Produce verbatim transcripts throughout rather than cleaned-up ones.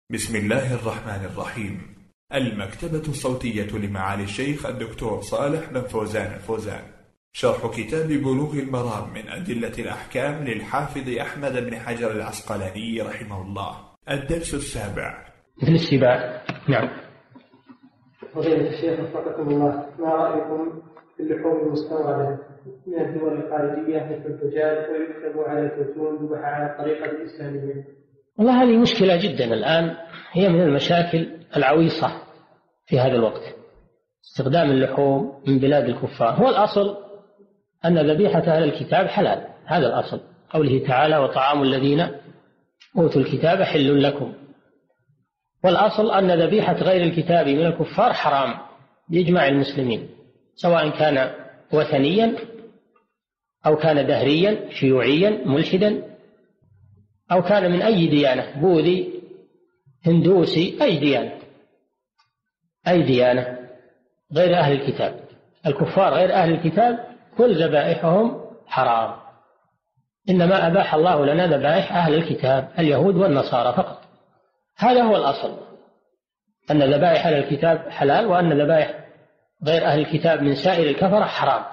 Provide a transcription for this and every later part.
بسم الله الرحمن الرحيم. المكتبة الصوتية لمعالي الشيخ الدكتور صالح بن فوزان الفوزان، شرح كتاب بلوغ المرام من أدلة الأحكام للحافظ أحمد بن حجر العسقلاني رحمه الله. الدرس السابع. مثل السباع. نعم. فضيلة الشيخ وفقكم الله، ما رأيكم في اللحوم المستوردة من الدول الخارجية مثل الدجاج ويكتب على الزيتون ذبح على الطريقة الإسلامية؟ والله هذه مشكلة جدا الآن، هي من المشاكل العويصة في هذا الوقت، استخدام اللحوم من بلاد الكفار. هو الأصل أن ذبيحة أهل الكتاب حلال، هذا الأصل، قوله تعالى وطعام الذين أوتوا الكتاب حل لكم. والأصل أن ذبيحة غير الكتاب من الكفار حرام بإجماع المسلمين، سواء كان وثنيا أو كان دهريا شيوعيا ملحدا أو كان من أي ديانة، بوذي هندوسي، أي ديانة أي ديانة غير أهل الكتاب. الكفار غير أهل الكتاب كل ذبائحهم حرام، إنما أباح الله لنا ذبائح أهل الكتاب اليهود والنصارى فقط. هذا هو الأصل، أن ذبائح أهل الكتاب حلال، وأن ذبائح غير أهل الكتاب من سائر الكفرة حرام.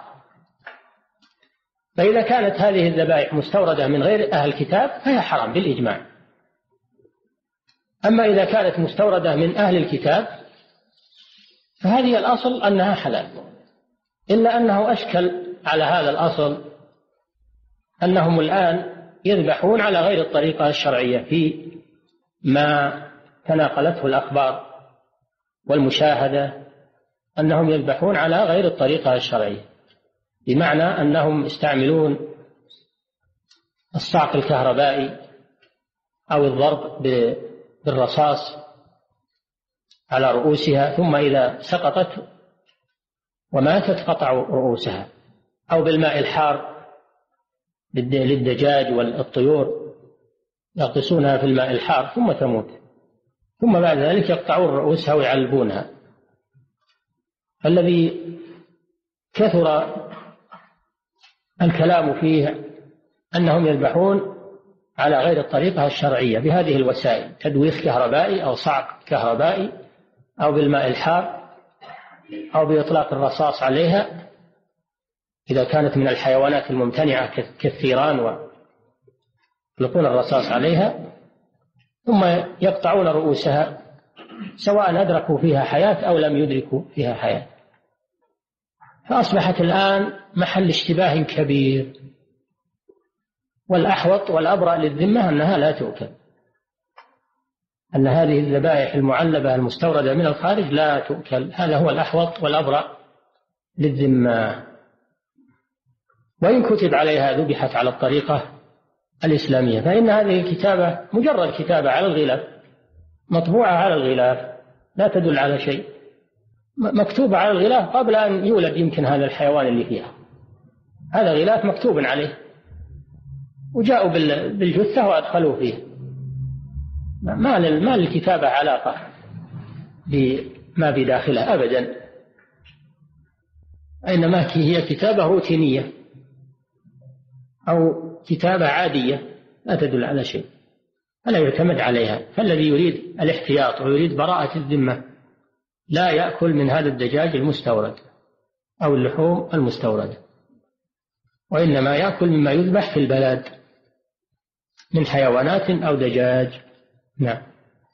فإذا كانت هذه الذبائح مستوردة من غير أهل الكتاب فهي حرام بالإجماع. أما إذا كانت مستوردة من أهل الكتاب فهذه الأصل أنها حلال، إلا أنه أشكل على هذا الأصل أنهم الآن يذبحون على غير الطريقة الشرعية في ما تناقلته الأخبار والمشاهدة، أنهم يذبحون على غير الطريقة الشرعية، بمعنى أنهم يستعملون الصعق الكهربائي أو الضرب بالرصاص على رؤوسها، ثم إذا سقطت وماتت قطعوا رؤوسها، أو بالماء الحار للدجاج والطيور يغطسونها في الماء الحار ثم تموت، ثم بعد ذلك يقطعون رؤوسها ويعلبونها. الذي كثر الكلام فيه أنهم يذبحون على غير الطريقة الشرعية بهذه الوسائل، تدويخ كهربائي أو صعق كهربائي أو بالماء الحار أو بإطلاق الرصاص عليها إذا كانت من الحيوانات الممتنعة كالثيران، ويطلقون الرصاص عليها ثم يقطعون رؤوسها سواء أدركوا فيها حياة أو لم يدركوا فيها حياة. فأصبحت الآن محل اشتباه كبير، والأحوط والأبرأ للذمة أنها لا تؤكل، أن هذه الذبائح المعلبة المستوردة من الخارج لا تؤكل، هذا هو الأحوط والأبرأ للذمة. وإن كتب عليها ذبحت على الطريقة الإسلامية، فإن هذه الكتابة مجرد كتابة على الغلاف، مطبوعة على الغلاف، لا تدل على شيء، مكتوبة على الغلاف قبل أن يولد يمكن هذا الحيوان اللي فيها، هذا غلاف مكتوب عليه، وجاءوا بالجثة وأدخلوا فيه. ما ما للكتابة علاقة بما بداخلها أبدا، إنما هي كتابة روتينية أو كتابة عادية لا تدل على شيء، فلا يعتمد عليها. فالذي يريد الاحتياط ويريد براءة الذمة لا يأكل من هذا الدجاج المستورد أو اللحوم المستوردة، وإنما يأكل مما يذبح في البلد من حيوانات أو دجاج. نعم.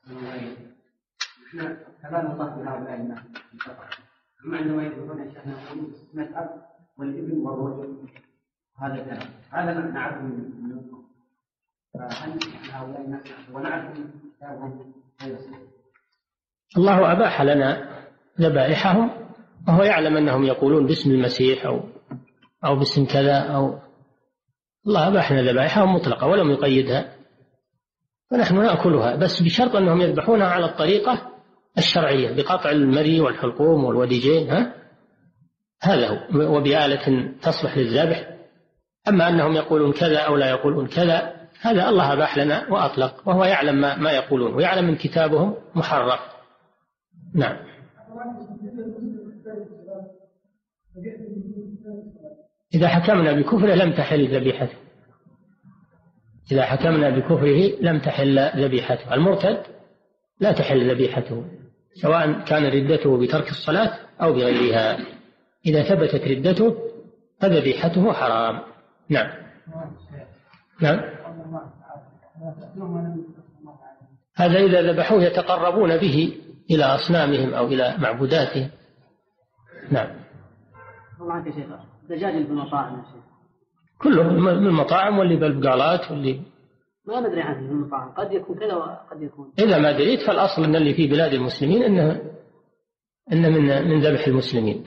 كلام الله في هؤلاء الناس هم عندما يقولون يا شيخنا نسأل والابن والرجل، هذا الكلام هذا نعرفه منكم، فهل هؤلاء الناس ونعرف كتابهم غير صحيح؟ الله أباح لنا ذبائحهم، وهو يعلم أنهم يقولون باسم المسيح أو أو باسم كذا، أو الله أباح لنا ذبائحهم مطلقة ولم يقيدها، فنحن نأكلها بس بشرط أنهم يذبحونها على الطريقة الشرعية بقطع المري والحلقوم والوديجين، ها؟ هذا هو، وبآلة تصلح للذبح. أما أنهم يقولون كذا أو لا يقولون كذا، هذا الله أباح لنا وأطلق، وهو يعلم ما, ما يقولون، ويعلم من كتابهم محرف. نعم. إذا حكمنا بكفره لم تحل ذبيحته، إذا حكمنا بكفره لم تحل ذبيحته. المرتد لا تحل ذبيحته، سواء كان ردته بترك الصلاة أو بغيرها. إذا ثبتت ردته فذبيحته حرام. نعم. نعم. هذا إذا ذبحوه يتقربون به إلى أصنامهم أو إلى معبوداتهم. نعم. والله يا شيخ دجاج بالمطاعم يا شيخ كله من المطاعم واللي بالبقالات واللي ما ندري عنه من المطاعم، قد يكون كذا وقد يكون. إذا ما دريت فالأصل أن اللي في بلاد المسلمين إنه إنه من من ذبح المسلمين،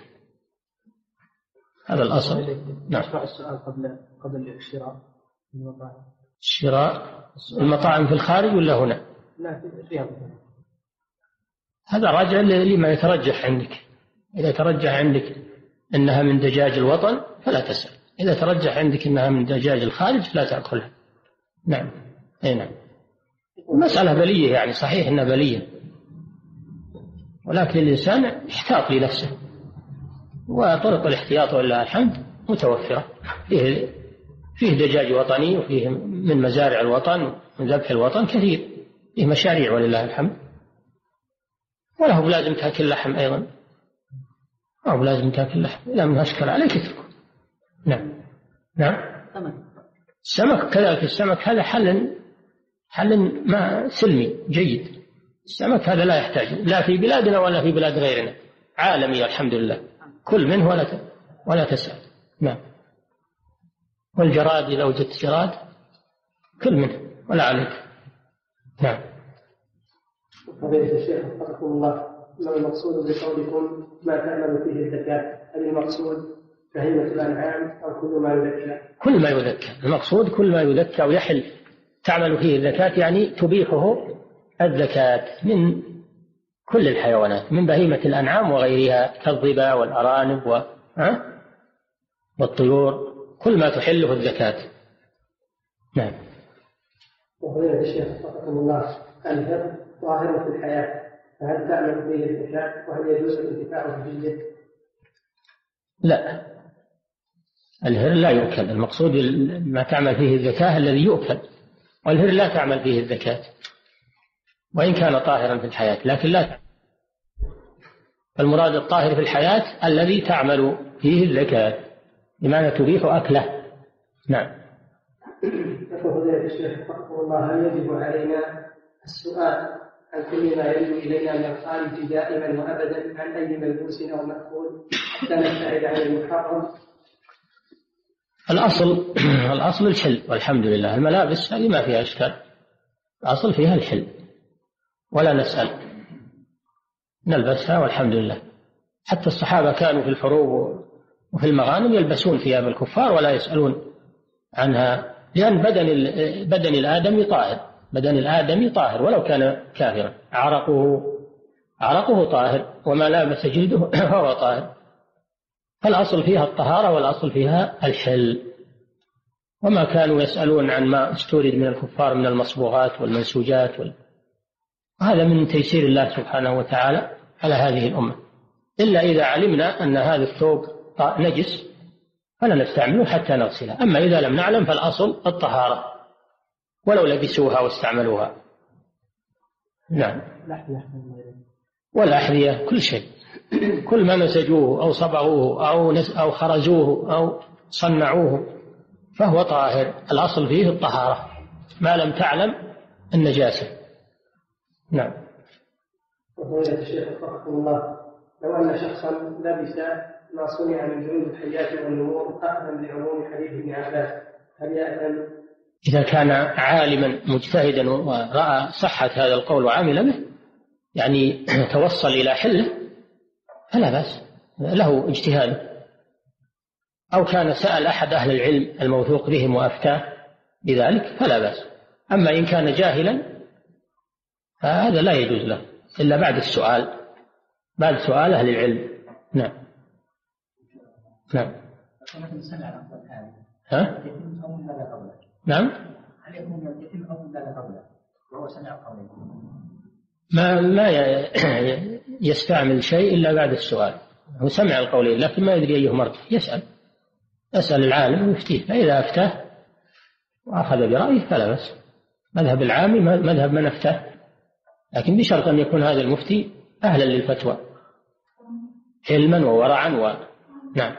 هذا الأصل. نعم. أشرح السؤال قبل قبل الشراء المطاعم. شراء المطاعم في الخارج ولا هنا؟ لا فيها. هذا راجع لما يترجح عندك. إذا ترجح عندك أنها من دجاج الوطن فلا تسأل، إذا ترجح عندك أنها من دجاج الخارج لا تأكلها. نعم. أي نعم. المسألة بلية، يعني صحيح أنها بلية، ولكن الإنسان يحتاط لنفسه، وطرق الاحتياط ولله الحمد متوفرة. فيه فيه دجاج وطني، وفيه من مزارع الوطن من ذبح الوطن كثير، فيه مشاريع ولله الحمد. وله بلازم تأكل لحم أيضا، أو بلازم تأكل لحم، إذا من أشكل عليك اتركه. نعم. نعم. السمك كذلك، السمك هذا حل حل ما سلمي جيد. السمك هذا لا يحتاج لا في بلادنا ولا في بلاد غيرنا، عالمي الحمد لله، كل منه ولا ولا تسأل. نعم. والجراد إذا وجدت جراد كل منه ولا عليك. نعم. فضيلة الشيخ وفقكم الله، ما المقصود بقولكم ما تعمل فيه الزكاة؟ هل المقصود بهيمة الأنعام أو كل ما يذكى؟ كل ما يذكى، المقصود كل ما يذكى ويحل تعمل فيه الزكاة، يعني تبيحه الزكاة من كل الحيوانات، من بهيمة الأنعام وغيرها كالظبا والأرانب و... والطيور، كل ما تحله الزكاة. نعم. وفضيلة الشيخ وفقكم الله، الهر ظاهر في الحياة، فهل تعمل فيه الزكاة وهل يجوز الانتفاع به؟ لا، الهر لا يؤكل، المقصود ما تعمل فيه الزكاة الذي يؤكل، والهر لا تعمل فيه الزكاة وإن كان طاهرا في الحياة، لكن لا تعمل. المراد الطاهر في الحياة الذي تعمل فيه الزكاة بمعنى تبيح أكله. نعم. يقول فضيلة الشيخ وفقكم الله، هل يجب علينا السؤال عن كل ما يرد إلينا من الخارج دائما وأبدا عن أي ملبوس أو مأكول حتى نبتعد عن المحرم؟ الأصل الأصل الحل والحمد لله. الملابس هذه ما فيها إشكال، الأصل فيها الحل ولا نسأل، نلبسها والحمد لله. حتى الصحابة كانوا في الحروب وفي المغانم يلبسون ثياب الكفار ولا يسألون عنها، لأن بدن بدن الآدمي طاهر، بدن الآدمي طاهر ولو كان كافرا، عرقه عرقه طاهر وما لامس جلده فهو طاهر. فالأصل فيها الطهارة والأصل فيها الحل، وما كانوا يسألون عن ما استورد من الكفار من المصبوغات والمنسوجات وال... وهذا من تيسير الله سبحانه وتعالى على هذه الأمة، إلا إذا علمنا أن هذا الثوب نجس فلا نستعمله حتى نغسله. أما إذا لم نعلم فالأصل الطهارة ولو لبسوها واستعملوها. نعم. والأحذية كل شيء، كل ما نسجوه أو صبغوه أو أو خرزوه أو صنعوه فهو طاهر، الأصل فيه الطهارة ما لم تعلم النجاسة. نعم. وفضيلة الشيخ وفقكم الله، لو أن شخصا لبس ما صنع من جلود الحيات والنمور أخذا لعموم حديث ابن عباس هل يأثم؟ إذا كان عالما مجتهدا ورأى صحة هذا القول وعمل به، يعني توصل إلى حله، فلا بأس، له اجتهاد. أو كان سأل أحد أهل العلم الموثوق بهم وأفتاه بذلك فلا بأس. أما إن كان جاهلا فهذا لا يجوز له إلا بعد السؤال، بعد سؤال أهل العلم. نعم. نعم. ها؟ نعم. هل يكون يتم أو لا قوله وهو سمع قوله؟ ما ما يستعمل شيء إلا بعد السؤال، هو سمع القولين لكن ما يدري أيهما مرجح، يسأل يسأل العالم ويفتيه، فإذا أفتاه وأخذ برأيه فلا بأس. مذهب العامي مذهب من أفتاه. لكن بشرط أن يكون هذا المفتي أهلا للفتوى علما وورعا و... نعم.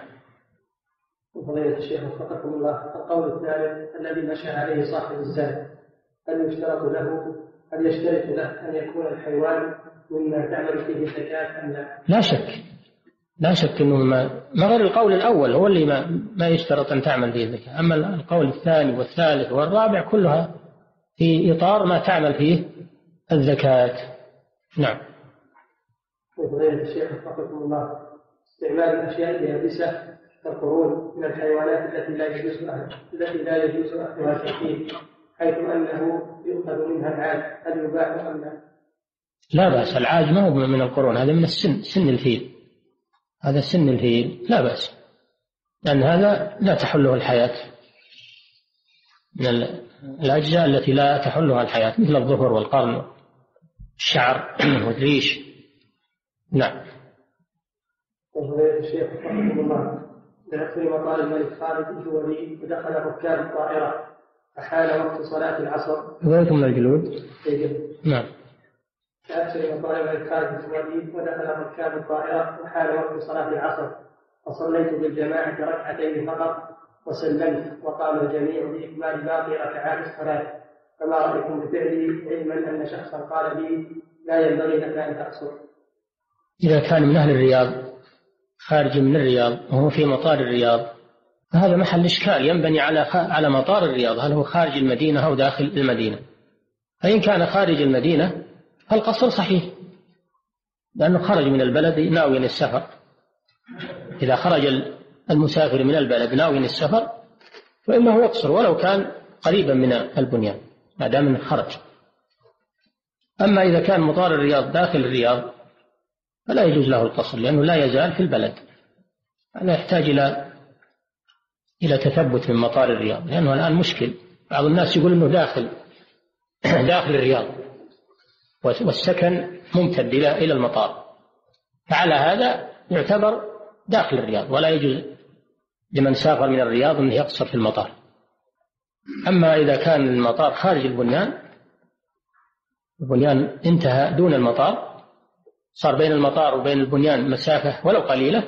فضيلة الشيخ وفقكم الله، القول الثالث الذي مشى عليه صاحب الزاد، هل يشترط له هل يشترط له أن يكون الحيوان مما تعمل فيه الزكاة أم لا؟ لا شك لا شك أنه ما, ما غير القول الأول هو اللي ما, ما يشترط أن تعمل فيه الزكاة، أما القول الثاني والثالث والرابع كلها في إطار ما تعمل فيه الزكاة. نعم. فضيلة الشيخ وفقكم الله، استعمال الأشياء اليابسة كالقرون من الحيوانات التي لا يجوز التي لا يجوز أخذها تحليل، حيث أنه يؤخذ منها العاج، هل يباح أم لا؟ لا بأس، العاج ما هو من القرون، هذا من السن، سن الفيل، هذا سن الفيل لا بأس، لأن هذا لا تحله الحياة، من الأجزاء التي لا تحلها الحياة مثل الظفر والقرن الشعر والريش. نعم. فضيلة الشيخ رحمه الله، في مطار الملك خالد الجولي ودخل ركاب الطائرة فحال وقت صلاة العصر. ذلك من الجلود. نعم. في مطار الملك خالد الجولي ودخل ركاب الطائرة وحال وقت صلاة العصر، فصليت بالجماعة ركعتين فقط وسلمت، وقام الجميع بإكمال باقي ركعات الصلاة، فما رأيكم بفعلي علما أن شخصا قال لي لا ينبغي لك أن تقصر؟ إذا كان من أهل الرياض خارج من الرياض وهو في مطار الرياض فهذا محل إشكال، ينبني على على مطار الرياض، هل هو خارج المدينة أو داخل المدينة؟ فإن كان خارج المدينة فالقصر صحيح، لأنه خرج من البلد ناويا السفر. إذا خرج المسافر من البلد ناويا السفر فإنه يقصر ولو كان قريبا من البنيان ما دام انه خرج. أما إذا كان مطار الرياض داخل الرياض فلا يجوز له القصر، لأنه لا يزال في البلد، لا يحتاج إلى إلى تثبت من مطار الرياض، لأنه الآن مشكل، بعض الناس يقول أنه داخل داخل الرياض والسكن ممتد إلى إلى المطار، فعلى هذا يعتبر داخل الرياض ولا يجوز لمن سافر من الرياض أنه يقصر في المطار. أما إذا كان المطار خارج البنيان، البنيان انتهى دون المطار، صار بين المطار وبين البنيان مسافة ولو قليلة،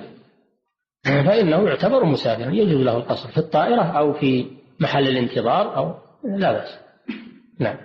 فإنه يعتبر مسافرا يجوز له القصر في الطائرة أو في محل الانتظار أو لا بأس. نعم.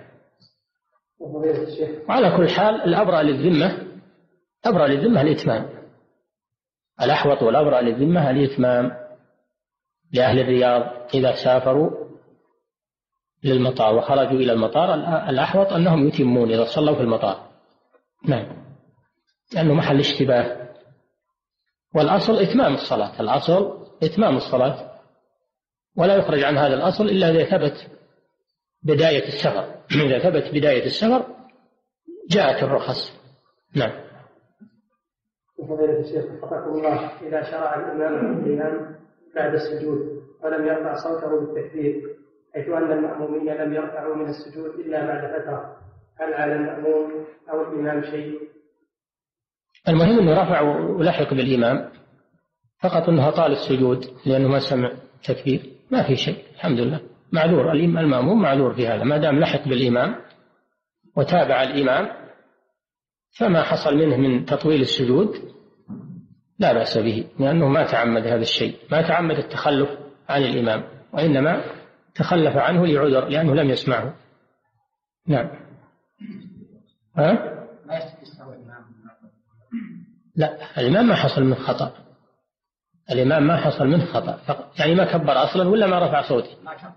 وعلى كل حال الأبرأ للذمة أبرأ للذمة الإتمام، الأحوط والأبرأ للذمة الإتمام لأهل الرياض إذا سافروا للمطار وخرجوا إلى المطار، الأحوط أنهم يتمون إذا صلوا في المطار. نعم، لأنه محل اشتباه، والأصل إتمام الصلاة، الأصل إتمام الصلاة، ولا يخرج عن هذا الأصل إلا إذا ثبت بداية السفر. إذا ثبت بداية السفر جاءت الرخص. نعم. فضيلة الشيخ وفقكم الله، إذا شرع الإمام في القيام بعد السجود ولم يرفع صوته بالتكبير، حيث أن المأمومين لم يرفعوا من السجود إلا بعد فترة، هل على المأموم أو الإمام شيء؟ المهم أنه رفع ولحق بالإمام، فقط أنه طال السجود لأنه ما سمع تكبير، ما في شيء، الحمد لله، معذور المأموم، معذور في هذا، ما دام لحق بالإمام وتابع الإمام فما حصل منه من تطويل السجود لا بأس به، لأنه ما تعمد هذا الشيء، ما تعمد التخلف عن الإمام، وإنما تخلف عنه لعذر لأنه لم يسمعه. نعم. ها؟ لا، الإمام ما حصل من خطأ، الإمام ما حصل من خطأ، يعني ما كبر أصلا ولا ما رفع صوته.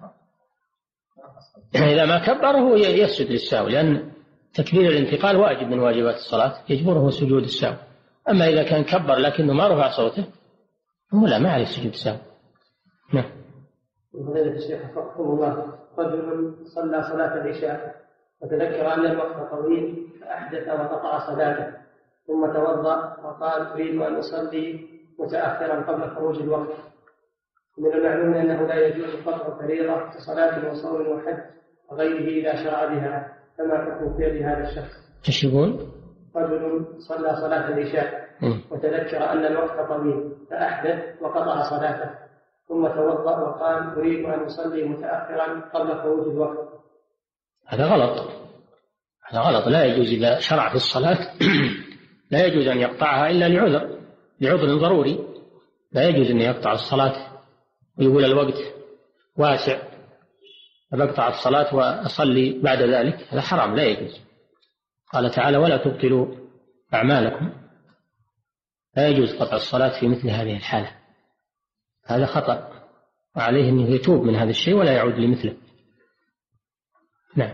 إذا ما كبر هو يسجد للسهو، لأن تكبير الانتقال واجب من واجبات الصلاة يجبره سجود السهو. أما إذا كان كبر لكنه ما رفع صوته هو لا، ما عليه سجود السهو. نعم. فضيلة الشيخ حفظكم الله، رجل صلى صلاة العشاء وتذكر أن الوقت طويل فأحدث وقطع صلاته، ثم توضأ وقال أريد أن أصلي متأخرا قبل خروج الوقت. من المعلوم أنه لا يجوز قطع فريضة كصلاة وصوم وحج وغيره إذا شرع بها، فما حكم فعل هذا الشخص؟ ايش يقول؟ رجل صلى صلاة العشاء وتذكر أن الوقت طويل فأحدث وقطع صلاته، ثم توضأ وقال أريد أن أصلي متأخرا قبل خروج الوقت. هذا غلط، هذا غلط. لا يجوز إذا شرع في الصلاة لا يجوز أن يقطعها إلا لعذر لعذر ضروري. لا يجوز أن يقطع الصلاة ويقول الوقت واسع فبقطع الصلاة وأصلي بعد ذلك، هذا حرام لا يجوز. قال تعالى ولا تبطلوا أعمالكم. لا يجوز قطع الصلاة في مثل هذه الحالة، هذا خطأ، وعليه أنه يتوب من هذا الشيء ولا يعود لمثله. نعم.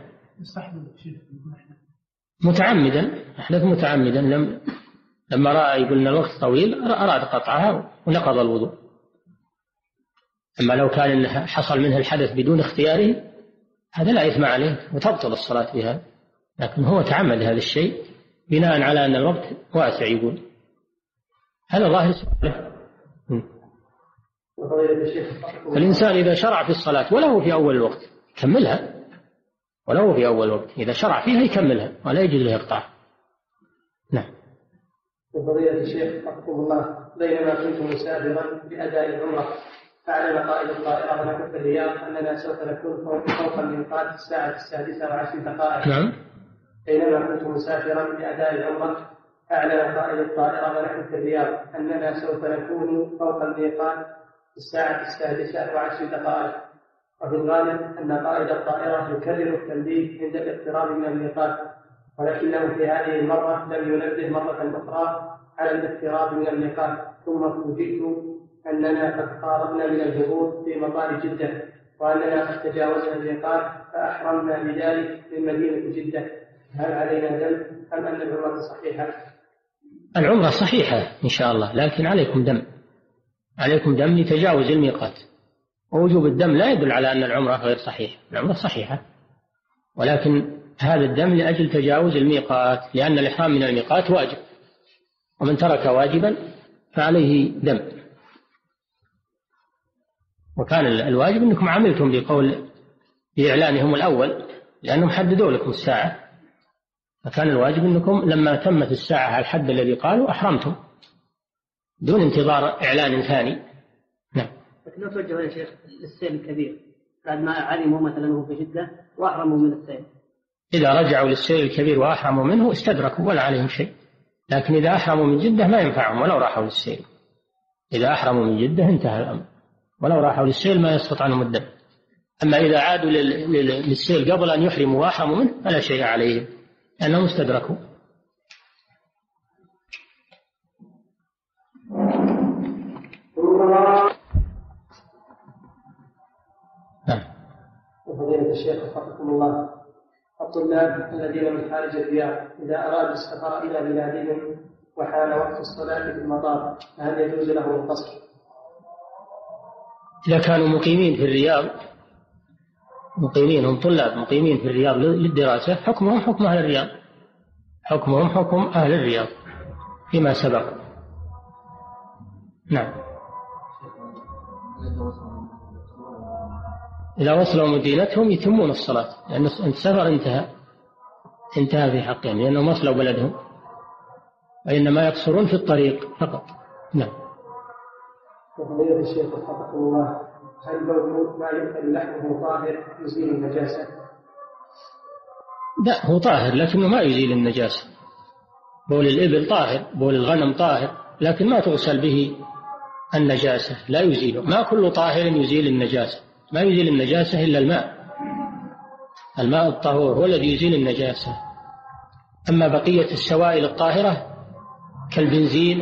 متعمدا، أحدث متعمدا، لم لما رأى يقول أن الوقت طويل أراد قطعها ونقض الوضوء. أما لو كان حصل منه الحدث بدون اختياره هذا لا إثم عليه وتبطل الصلاة بها، لكن هو تعمد هذا الشيء بناء على أن الوقت واسع يقول. هذا ظاهر سؤاله. فالإنسان إذا شرع في الصلاة ولو في أول الوقت كملها، ولو في أول وقت إذا شرع فيها يكملها ولا يجوز له يقطعها. نعم. وفضيلة الشيخ رحمه الله، بينما كنت مسافرا بأداء العمرة أعلن قائد الطائرة ونحن في الرياض أننا سوف نكون فوق الميقات الساعة السادسة وعشر دقائق. نعم. بينما كنت مسافرا بأداء العمرة أعلن قائد الطائرة ونحن في الرياض أننا سوف نكون فوق الميقات الساعة السادسة وعشر دقائق، وفي الغالب أن قائد الطائرة يكرر التنبيه عند الاقتراب من الميقات، ولكنه في هذه المرة لم ينبه مرة أخرى على الاقتراب من الميقات. ثم فوجئت أننا قد قاربنا من الهبوط في مطار جدة وأننا قد تجاوزنا الميقات فأحرمنا بذلك من مدينة جدة. هل علينا دم أم أن العمرة صحيحة؟ العمرة صحيحة إن شاء الله، لكن عليكم دم، عليكم دم لتجاوز الميقات. ووجوب الدم لا يدل على أن العمرة غير صحيحة، العمرة صحيحة، ولكن هذا الدم لأجل تجاوز الميقات، لأن الإحرام من الميقات واجب، ومن ترك واجبا فعليه دم. وكان الواجب أنكم عملتم بقول بإعلانهم الأول لأنهم حددوا لكم الساعة، فكان الواجب أنكم لما تمت الساعة على الحد الذي قالوا أحرمتم دون انتظار إعلان ثاني. نعم. لكن لو توجهوا يا شيخ للسيل الكبير بعد ما علموا مثلا هو في جدة وأحرموا من السيل، إذا رجعوا للسيل الكبير وأحرموا منه استدركوا ولا عليهم شيء، لكن إذا أحرموا من جدة ما ينفعهم ولو راحوا للسيل. إذا أحرموا من جدة انتهى الأمر، ولو راحوا للسيل ما يسقط عنهم الدم. أما إذا عادوا للسيل قبل أن يحرموا وأحرموا منه فلا شيء عليهم لأنهم استدركوا. نعم. وفضيلة الشيخ وفقكم الله، الطلاب الذين من خارج الرياض إذا أرادوا السفر إلى بلادهم وحان وقت الصلاة في المطار فهل يجوز لهم القصر؟ إذا كانوا مقيمين في الرياض، مقيمين هم طلاب مقيمين في الرياض للدراسة، حكمهم حكم أهل الرياض، حكمهم حكم أهل الرياض فيما سبق. نعم. إذا وصلوا مدينتهم يتمون الصلاة، لأن السفر انتهى انتهى في حقهم لأنهم وصلوا بلدهم، وإنما يقصرون في الطريق فقط. نعم. وفضيلة الشيخ وفقكم الله، هل بول ما يؤكل لحمه طاهر يزيل النجاسة؟ لا، هو طاهر لكنه ما يزيل النجاسة. بول الإبل طاهر، بول الغنم طاهر، لكن ما تغسل به النجاسة، لا يزيله. ما كل طاهر يزيل النجاسة، ما يزيل النجاسة إلا الماء، الماء الطهور هو الذي يزيل النجاسة. أما بقية السوائل الطاهرة كالبنزين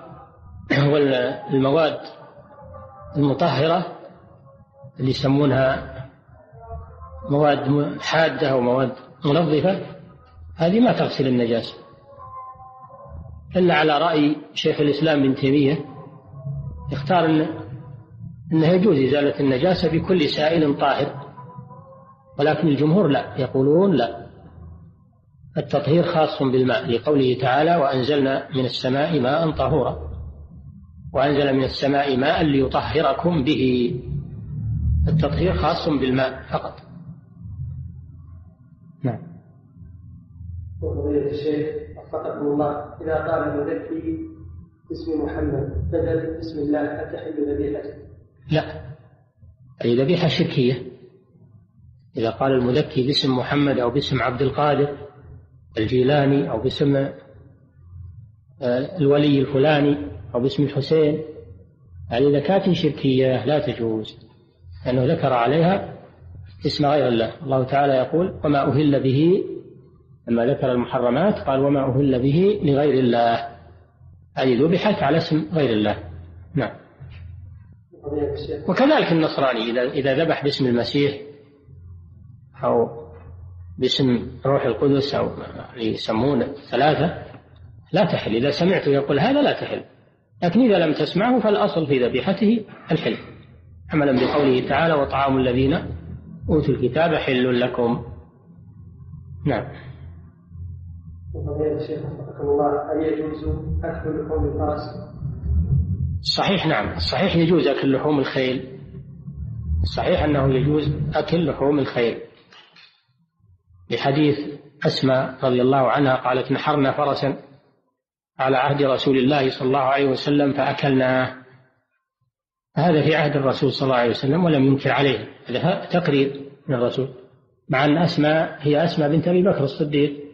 والمواد المطهرة اللي يسمونها مواد حادة أو مواد منظفة، هذه ما تغسل النجاسة، إلا على رأي شيخ الإسلام ابن تيمية يختار إنه, إنه يجوز إزالة النجاسة بكل سائل طاهر، ولكن الجمهور لا، يقولون لا، التطهير خاص بالماء، لقوله تعالى وأنزلنا من السماء ماء طهورا، وأنزل من السماء ماء ليطهركم به. التطهير خاص بالماء فقط. نعم. وفضيلة الشيخ وفقكم الله، إذا قال المذكي باسم محمد بدل بسم الله أتحل ذبيحته؟ لا، أي ذبيحة شركية. إذا قال المذكي باسم محمد أو باسم عبد القادر الجيلاني أو باسم الولي الفلاني أو باسم الحسين، هذه زكاة شركية لا تجوز، لأنه ذكر عليها اسم غير الله. الله تعالى يقول وما أهل به، لما ذكر المحرمات قال وما أهل به لغير الله، هذه ذبحت على اسم غير الله. نعم. وكذلك النصراني إذا إذا ذبح باسم المسيح أو باسم روح القدس أو يسمونه ثلاثة لا تحل. إذا سمعته يقول هذا لا تحل، لكن إذا لم تسمعه فالأصل في ذبيحته الحل، عملا بقوله تعالى وطعام الذين أوتوا الكتاب حل لكم. نعم. وقضية الشيخ وفقكم الله، هل يجوز أكل لحوم الفرس؟ الصحيح نعم، الصحيح يجوز أكل لحوم الخيل، الصحيح أنه يجوز أكل لحوم الخيل، لحديث أسماء رضي الله عنها قالت نحرنا فرسا على عهد رسول الله صلى الله عليه وسلم فأكلناه، هذا في عهد الرسول صلى الله عليه وسلم ولم ينكر عليه، هذا تقرير من الرسول، مع أن أسماء هي أسماء بنت أبي بكر الصديق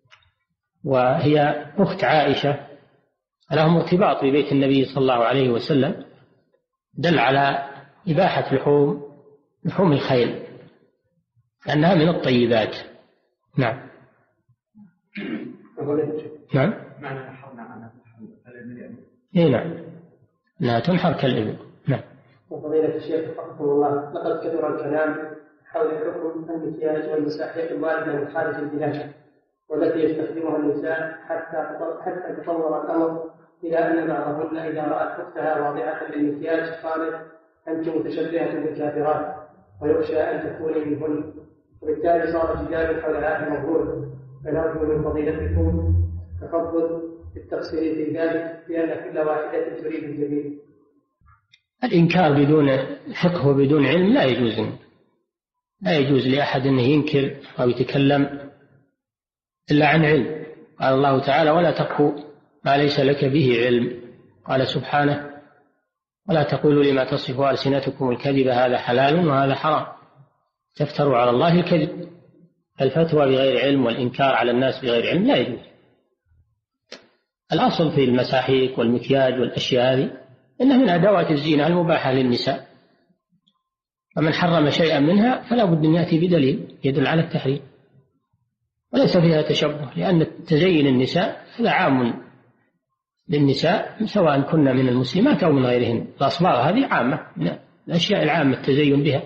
وهي أخت عائشة، لهم ارتباط ببيت النبي صلى الله عليه وسلم، دل على إباحة لحوم لحوم الخيل لأنها من الطيبات. نعم. نعم. معنى نحرنا على الإبل. إيه نعم، لا تنحر كالإبل. نعم. وفضيلة الشيخ وفقكم الله، لقد كثر الكلام حول حكم المكياج والمساحيق الواردة من خارج البلاد والتي يستخدمها النساء حتى حتى تطور الأمر إلى أن بعضهن إذا رأت أختها واضعة للمكياج قالت أنت متشبهة بالكافرات ويخشى أن تكوني منهن، وبالتالي صار جدال حول هذا الموضوع، فنرجو من فضيلتكم تفضل التفسير في ذلك لأن كل واحدة تريد الجميل. الإنكار بدون فقه وبدون علم لا يجوز، لا يجوز لأحد أن ينكر أو يتكلم إلا عن علم. قال الله تعالى ولا تقف ما ليس لك به علم، قال سبحانه ولا تقولوا لما تصف ألسنتكم الكذب هذا حلال وهذا حرام تفتروا على الله الكذب. الفتوى بغير علم والإنكار على الناس بغير علم لا يجوز. الأصل في المساحيق والمكياج والأشياء هذه إنها من أدوات الزينة المباحة للنساء، فمن حرم شيئا منها فلا بد أن يأتي بدليل يدل على التحريم، وليس فيها تشبه، لأن تزين النساء هذا عام للنساء سواء كن من المسلمات أو من غيرهن. الأصباغ هذه عامة من الأشياء العامة التزين بها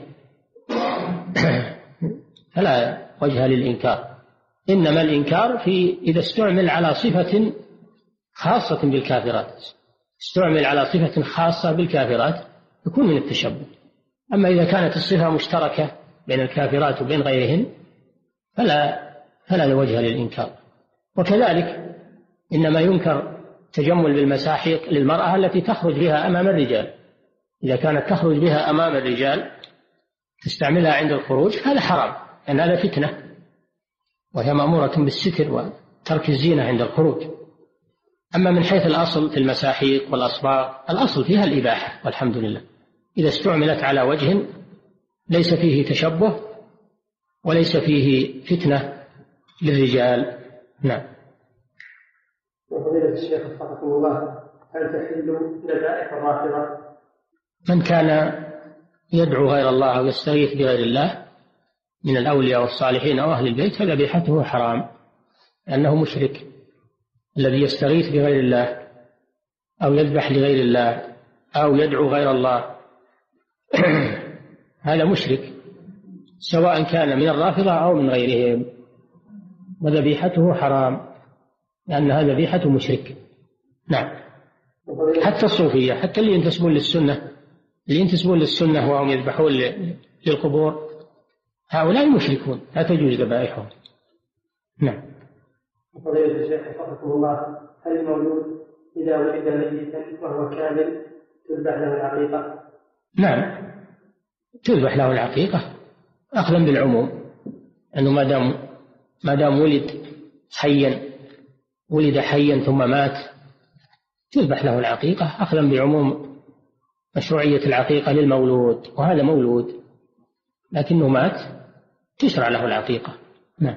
فلا وجه للإنكار، إنما الإنكار في إذا استعمل على صفة خاصة بالكافرات، استعمل على صفة خاصة بالكافرات يكون من التشبه. أما إذا كانت الصفة مشتركة بين الكافرات وبين غيرهن فلا فلا وجه للإنكار. وكذلك إنما ينكر تجمل بالمساحيق للمرأة التي تخرج بها أمام الرجال، إذا كانت تخرج بها أمام الرجال تستعملها عند الخروج هذا حرام، لأن هذا فتنة، وهي مأمورة بالستر وترك الزينة عند الخروج. أما من حيث الأصل في المساحيق والأصباغ الأصل فيها الإباحة والحمد لله، إذا استعملت على وجه ليس فيه تشبه وليس فيه فتنة للرجال. نعم. وفضيلة الشيخ وفقكم الله، هل تحل ذبائح الرافضة؟ من كان يدعو غير الله أو يستغيث بغير الله من الأولياء والصالحين أو أهل البيت فذبيحته حرام، لأنه مشرك. الذي يستغيث بغير الله أو يذبح لغير الله أو يدعو غير الله هذا مشرك، سواء كان من الرافضة أو من غيرهم، وذبيحته حرام لأنها ذبيحة مشرك. نعم. حتى الصوفية، حتى اللي ينتسبون للسنة اللي ينتسبون للسنة وهم يذبحون للقبور هؤلاء مشركون لا تجوز ذبائحهم. نعم. فضيلة الشيخ وفقكم الله، هل المولود إذا ولد ميتا وهو كامل تذبح له العقيقة؟ نعم تذبح له العقيقة أخذا بالعموم، أنه ما دام ما دام ولد حيا ولد حيا ثم مات تذبح له العقيقة أخذا بعموم مشروعية العقيقة للمولود، وهذا مولود لكنه مات تشرع له العقيقة. نعم.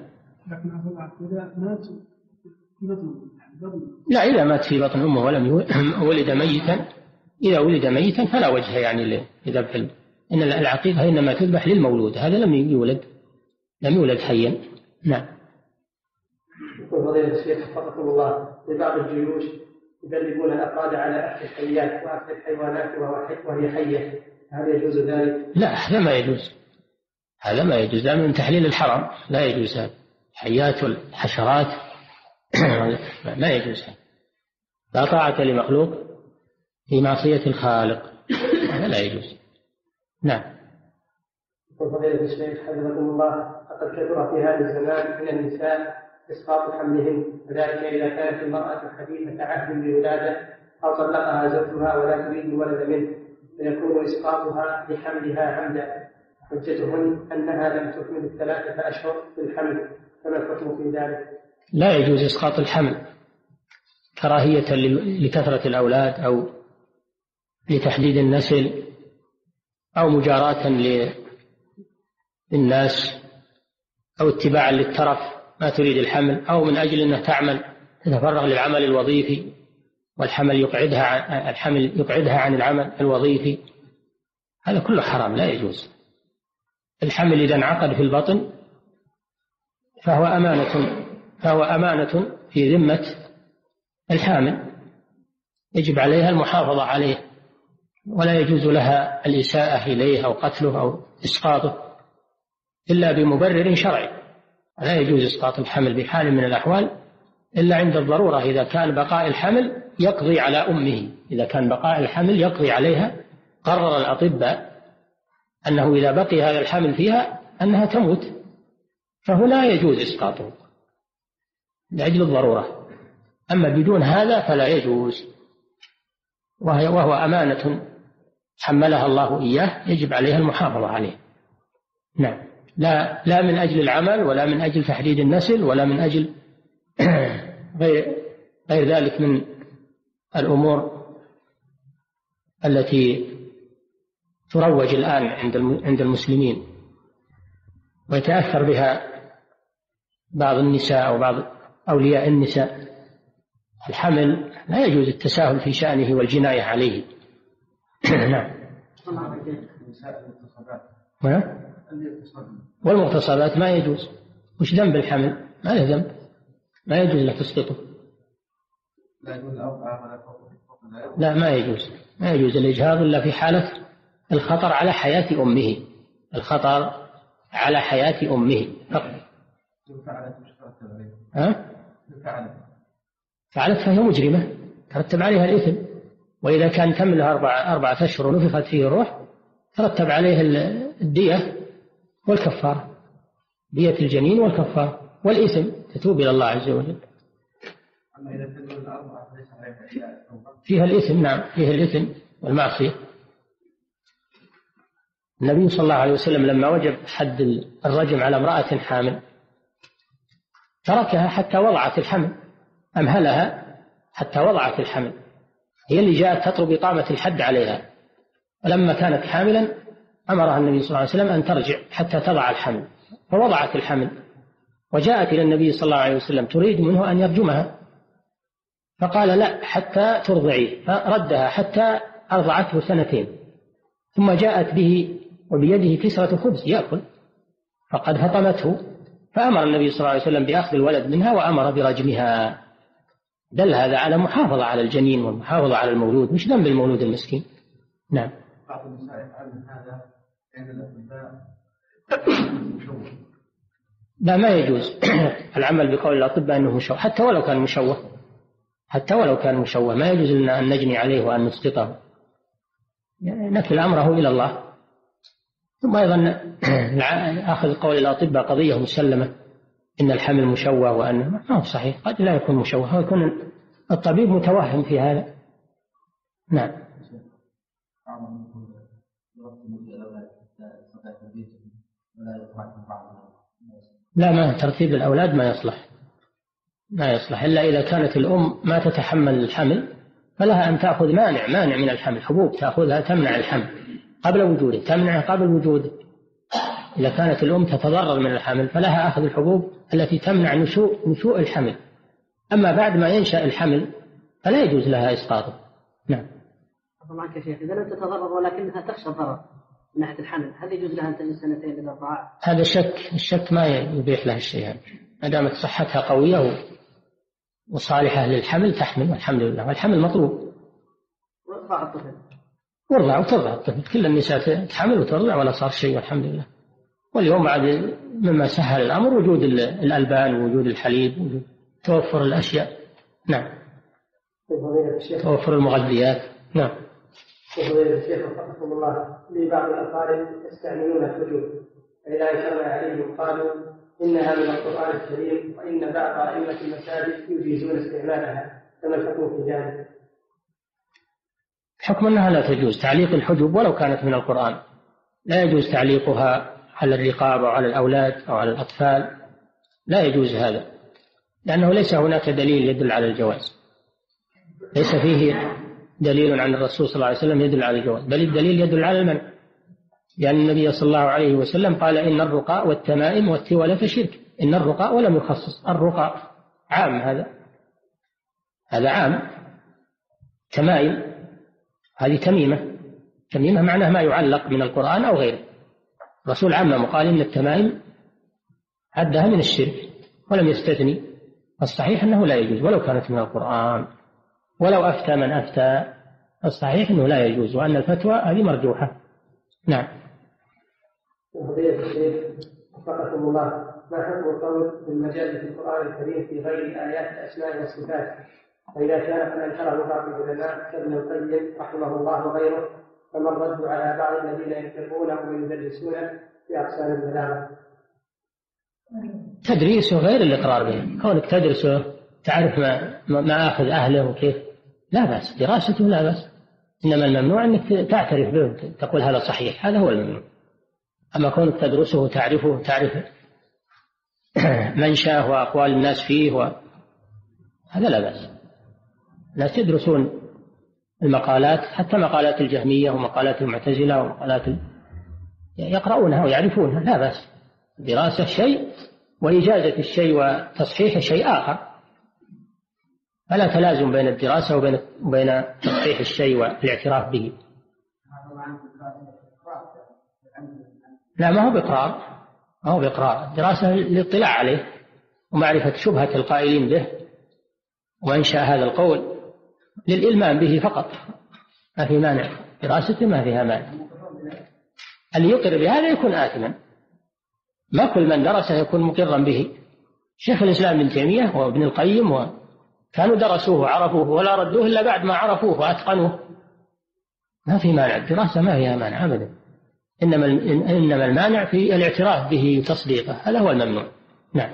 لا، إذا مات في بطن أمه ولم ولد ميتا، إذا ولد ميتا فلا وجه يعني لذبح. إن العقيقة إنما تذبح للمولود، هذا لم يولد لم يولد حيا. نعم. يقول فضيلة الشيخ وفقكم الله، لبعض الجيوش يدربون الأفراد على أكل الحيات وأكل الحيوانات وهي حية، هل يجوز ذلك؟ لا، هذا ما يجوز، هذا ما يجوز، هذا من تحليل الحرام، لا يجوز هذا. الحيات والحشرات لا يجوز هذا. لا طاعة لمخلوق في معصية الخالق، هذا لا يجوز. نعم. يقول فضيلة الشيخ حفظكم الله، لقد كثر في هذا الزمان من النساء إسقاط حملهن، وذلك إذا كانت المرأة حديثة عهد بولادة أو طلقها زوجها ولا تريد الولد منه، فيكون إسقاطها لحملها عمدا، حجتهن أنها لم تكمل الثلاثة أشهر في الحمل، فما الحكم في ذلك؟ لا يجوز إسقاط الحمل كراهية لكثرة الأولاد أو لتحديد النسل أو مجاراة للناس أو اتباعا للترف ما تريد الحمل، أو من أجل أنها تعمل تتفرغ للعمل الوظيفي والحمل يقعدها عن الحمل يقعدها عن العمل الوظيفي، هذا كله حرام لا يجوز. الحمل إذا انعقد في البطن فهو أمانة فهو أمانة في ذمة الحامل، يجب عليها المحافظة عليه، ولا يجوز لها الإساءة إليه أو قتله أو إسقاطه إلا بمبرر شرعي. لا يجوز إسقاط الحمل بحال من الأحوال إلا عند الضرورة، إذا كان بقاء الحمل يقضي على أمه، إذا كان بقاء الحمل يقضي عليها. قرر الأطباء أنه إذا بقي هذا الحمل فيها أنها تموت، فهنا يجوز إسقاطه لأجل الضرورة. أما بدون هذا فلا يجوز، وهو أمانة حملها الله إياه، يجب عليها المحافظة عليه. نعم. لا لا من أجل العمل ولا من أجل تحديد النسل ولا من أجل غير غير ذلك من الأمور التي تروج الآن عند عند المسلمين ويتأثر بها بعض النساء أو بعض أولياء النساء. الحمل لا يجوز التساهل في شأنه والجناية عليه. نعم. والمغتصبات ما يجوز. وش ذنب الحمل؟ ما له ذنب، ما يجوز له تسقطه. لا، ما يجوز ما يجوز الإجهاض إلا في حالة الخطر على حياة أمه، الخطر على حياة أمه فقط. ها؟ فعلت فهي مجرمة ترتب عليها الإثم، وإذا كان تملها أربعة أربعة أشهر ونفخت فيه الروح ترتب عليها الدية والكفارة، دية الجنين والكفارة والإثم، تتوب إلى الله عز وجل. أما إذا تدل الأربعة ليس عليها فيها الإثم. نعم، فيها الإثم والمعصية. النبي صلى الله عليه وسلم لما وجب حد الرجم على امرأة حامل تركها حتى وضعت الحمل، أمهلها حتى وضعت الحمل، هي اللي جاءت تطلب إقامة الحد عليها. ولما كانت حاملا أمرها النبي صلى الله عليه وسلم أن ترجع حتى تضع الحمل، فوضعت الحمل وجاءت إلى النبي صلى الله عليه وسلم تريد منه أن يرجمها، فقال لا حتى ترضعيه، فردها حتى أرضعته سنتين، ثم جاءت به وبيده كسرة خبز يأكل فقد هطمته، فأمر النبي صلى الله عليه وسلم بأخذ الولد منها وأمر برجمها. دل هذا على محافظة على الجنين والمحافظة على المولود، مش ذنب المولود المسكين. نعم. بعض النساء يفعلن هذا عند الأطباء. لا، ما يجوز العمل بقول الأطباء أنه مشوه، حتى ولو كان مشوه حتى ولو كان مشوه ما يجوز لنا أن نجني عليه وأن نسقطه، نكل أمره إلى الله. ثم أيضا أخذ قول الأطباء قضية مسلمة إن الحمل مشوه، وأنه ما هو صحيح، قد لا يكون مشوه ويكون الطبيب متوهم في هذا. نعم. لا، ما ترتيب الأولاد ما يصلح ما يصلح إلا إذا كانت الأم ما تتحمل الحمل، فلها أن تأخذ مانع مانع من الحمل، حبوب تأخذها تمنع الحمل قبل وجوده، تمنع قبل وجوده، إذا كانت الأم تتضرر من الحمل فلها أخذ الحبوب التي تمنع نشوء نشوء الحمل. أما بعد ما ينشأ الحمل فلا يجوز لها إسقاطه. نعم. معك يا شيخ، إذا لم تتضرر ولكنها تخشى الضرر من ناحية الحمل، هل يجوز لها أن تجلس سنتين للرضاعة؟ هذا شك، الشك ما يبيح لها الشيء، ما دامت صحتها قوية وصالحة للحمل تحمل والحمد لله، والحمل مطلوب. ورضع الطفل. ورضع وترضع الطفل، كل النساء تحمل وترضع ولا صار شيء والحمد لله. واليوم بعد مما سهل الأمر وجود الألبان ووجود الحليب ووجود توفر الأشياء. نعم. توفر المغذيات. نعم. فضيلة الشيخ وفقكم الله، لي بعض الأقارب يستعملون الحجوب، فإذا أنكرنا عليهم قالوا إنها من القرآن الكريم، وإن بعض أئمة المساجد يجيزون استعمالها، فما الحكم في ذلك؟ الحكم أنها لا تجوز تعليق الحجب ولو كانت من القرآن، لا يجوز تعليقها على الرقاب أو على الأولاد أو على الأطفال، لا يجوز هذا، لأنه ليس هناك دليل يدل على الجواز، ليس فيه دليل عن الرسول صلى الله عليه وسلم يدل على الجواز، بل الدليل يدل على المنع، لأن النبي صلى الله عليه وسلم قال إن الرقاء والتمائم والتولة شرك. إن الرقاء ولم يخصص، الرقاء عام، هذا هذا عام. تمائم هذه تميمة، تميمة معناها ما يعلق من القرآن أو غيره. الرسول عمم وقال إن التمائم عدها من الشرك ولم يستثني، الصحيح أنه لا يجوز ولو كانت من القرآن، ولو أفتى من أفتى الصحيح أنه لا يجوز، وأن الفتوى هذه مرجوحة. نعم. فضيلة الشيخ وفقكم الله، ما حكم القول بالمجاز في القرآن الكريم في غير آيات الأسماء والصفات؟ فإذا كان قد أنكره بعض العلماء كابن القيم رحمه الله وغيره، فما الرد على بعض الذين ينكرونه ويدرسونه في أقسام البلاغة؟ تدريسه غير الإقرار به، كونك تدرسه تعرف ما ما أخذ أهله وكيف، لا بأس، دراسته لا بأس، إنما الممنوع أنك تعترف به تقول هذا صحيح، هذا هو الممنوع. أما كونك تدرسه وتعرفه تعرف منشأه وأقوال الناس فيه و... هذا لا بأس. الناس يدرسون المقالات، حتى مقالات الجهمية ومقالات المعتزلة ومقالات ال... يقرؤونها ويعرفونها، لا بأس. دراسة شيء وإجازة الشيء وتصحيح شيء آخر، فلا تلازم بين الدراسة وبين وبين تصحيح الشيء والاعتراف به. لا، ما هو بإقرار، ما هو بإقرار، الدراسة للاطلاع عليه ومعرفة شبهة القائلين به وإنشاء هذا القول للإلمام به فقط، ما في مانع، دراسته ما فيها مانع. اللي يقر بهذا يكون آثما، ما كل من درسه يكون مقرا به. شيخ الإسلام ابن تيمية وابن القيم وكانوا درسوه وعرفوه ولا ردوه إلا بعد ما عرفوه وأتقنوه، ما في مانع، الدراسة ما فيها مانع أبدا، إنما إنما المانع في الاعتراف به وتصديقه، هذا هو الممنوع. نعم.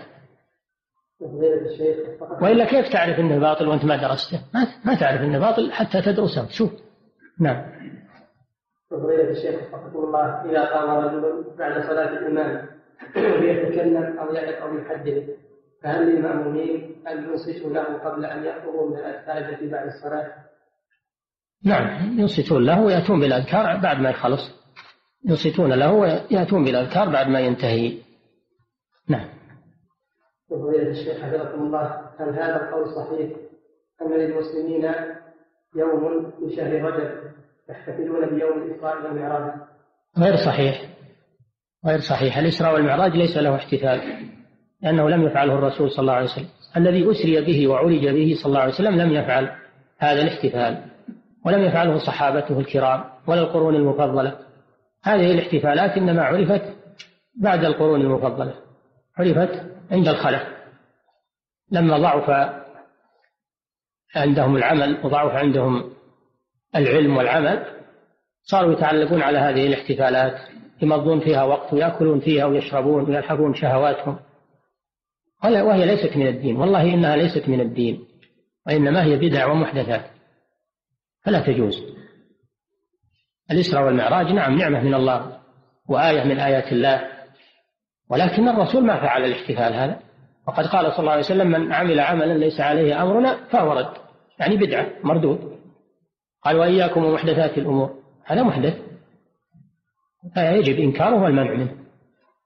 وإلا كيف تعرف أنه باطل وأنت ما درسته؟ ما ما تعرف أنه باطل حتى تدرسه شوف. نعم. فضيلة الشيخ وفقكم الله، إذا قام رجل بعد صلاة الإمام ويتكلم أو يعرف أو يحدث، فهل للمأمومين أن ينصتوا له قبل أن يخرجوا من الأذكار التي بعد الصلاة؟ نعم، ينصتون له ويأتون بالأذكار بعد ما يخلص، ينصتون له ويأتون بالأذكار بعد ما ينتهي. نعم. فضيلة الشيخ حفظكم الله، هل هذا القول صحيح أن للمسلمين يوم في شهر رجب يحتفلون بيوم الإسراء والمعراج؟ غير صحيح، غير صحيح. الإسراء والمعراج ليس له احتفال، لأنه لم يفعله الرسول صلى الله عليه وسلم. الذي أسري به وعرج به صلى الله عليه وسلم لم يفعل هذا الاحتفال، ولم يفعله صحابته الكرام ولا القرون المفضلة. هذه الاحتفالات إنما عرفت بعد القرون المفضلة، عرفت عند الخلف لما ضعف عندهم العمل وضعف عندهم العلم والعمل، صاروا يتعلقون على هذه الاحتفالات، يمضون فيها وقت ويأكلون فيها ويشربون ويلحقون شهواتهم، وهي ليست من الدين، والله إنها ليست من الدين، وإنما هي بدع ومحدثات، فلا تجوز. الإسراء والمعراج نعم نعمة من الله وآية من آيات الله، ولكن الرسول ما فعل الاحتفال هذا، وقد قال صلى الله عليه وسلم من عمل عملا ليس عليه أمرنا فهو رد، يعني بدعة مردود. قال وإياكم ومحدثات الأمور، هذا محدث فيجب إنكاره والمنع منه.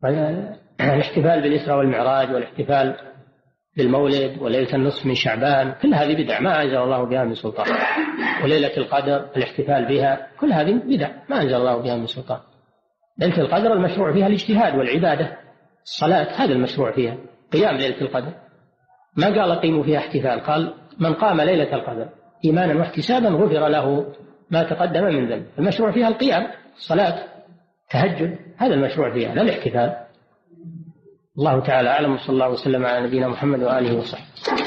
الاحتفال بالإسراء والمعراج والاحتفال بالمولد وليلة النصف من شعبان، كل هذه بدع ما أنزل الله بها من سلطان. وليلة القدر الاحتفال بها كل هذه بدع ما أنزل الله بها من سلطان. ليلة القدر المشروع فيها الاجتهاد والعبادة، الصلاة هذا المشروع فيها، قيام ليلة القدر. ما قال قيموا فيها احتفال، قال من قام ليلة القدر إيمانا واحتسابا غفر له ما تقدم من ذنب. المشروع فيها القيام، الصلاة، تهجد، هذا المشروع فيها لا الاحتفال. الله تعالى أعلم، وصلى الله وسلم على نبينا محمد وآله وصحبه.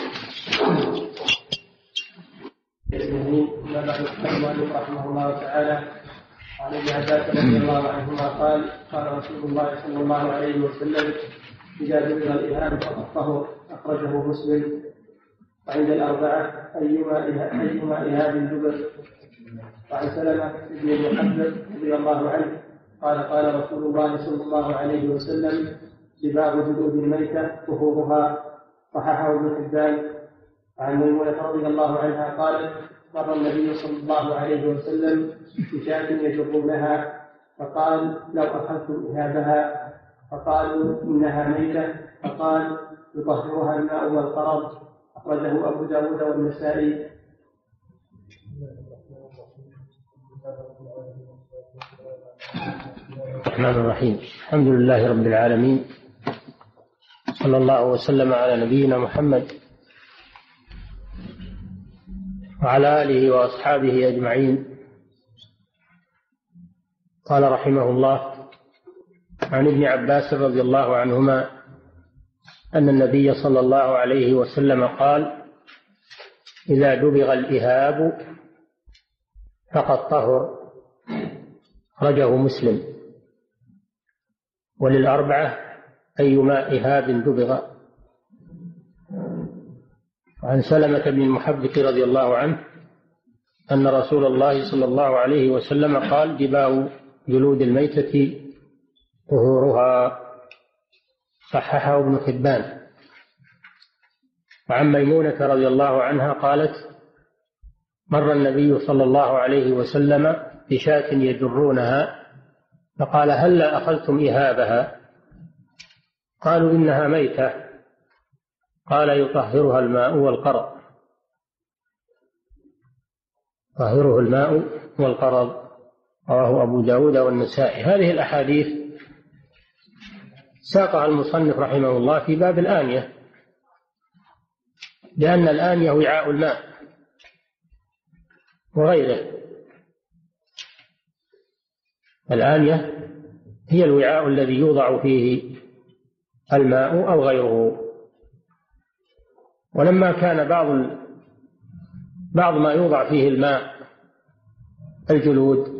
رحمه الله تعالى عن ابن عباس رضي الله عنهما قال قال رسول الله صلى الله عليه وسلم إذا ذكر الإهاب فقد طهر، أخرجه مسلم. وعند الأربعة أيما أيما إهاب دبر. وعن سلمة بن المحبب رضي الله عنه قال قال رسول الله صلى الله عليه وسلم سباغ جلود الميتة طهورها، صححه ابن حبان. عن ميمونة رضي الله عنها قالت مر النبي صلى الله عليه وسلم بشاة يجرونها فقال لو أخذتم إهابها، فقالوا إنها ميتة، فقال يطهرها الماء والقرض. أخرجه أبو داود والنسائي. الرحمن الرحيم. الحمد لله رب العالمين، صلى الله وسلم على نبينا محمد وعلى آله وأصحابه أجمعين. قال رحمه الله عن ابن عباس رضي الله عنهما أن النبي صلى الله عليه وسلم قال إذا دبغ الإهاب فقد طهر، أخرجه مسلم. وللأربعة أيما إهاب دبغ. عن سلمة بن المحبق رضي الله عنه أن رسول الله صلى الله عليه وسلم قال دباغ جلود الميتة طهورها، صححه ابن حبان. وعن ميمونة رضي الله عنها قالت مر النبي صلى الله عليه وسلم بشاة يجرونها فقال هلا أخذتم إهابها؟ قالوا إنها ميتة. قال يطهرها الماء والقرض، طهره الماء والقرض. رواه أبو داود والنسائي. هذه الأحاديث ساقها المصنف رحمه الله في باب الآنية، لأن الآنية وعاء الماء وغيره. الآنية هي الوعاء الذي يوضع فيه الماء أو غيره. ولما كان بعض بعض ما يوضع فيه الماء الجلود،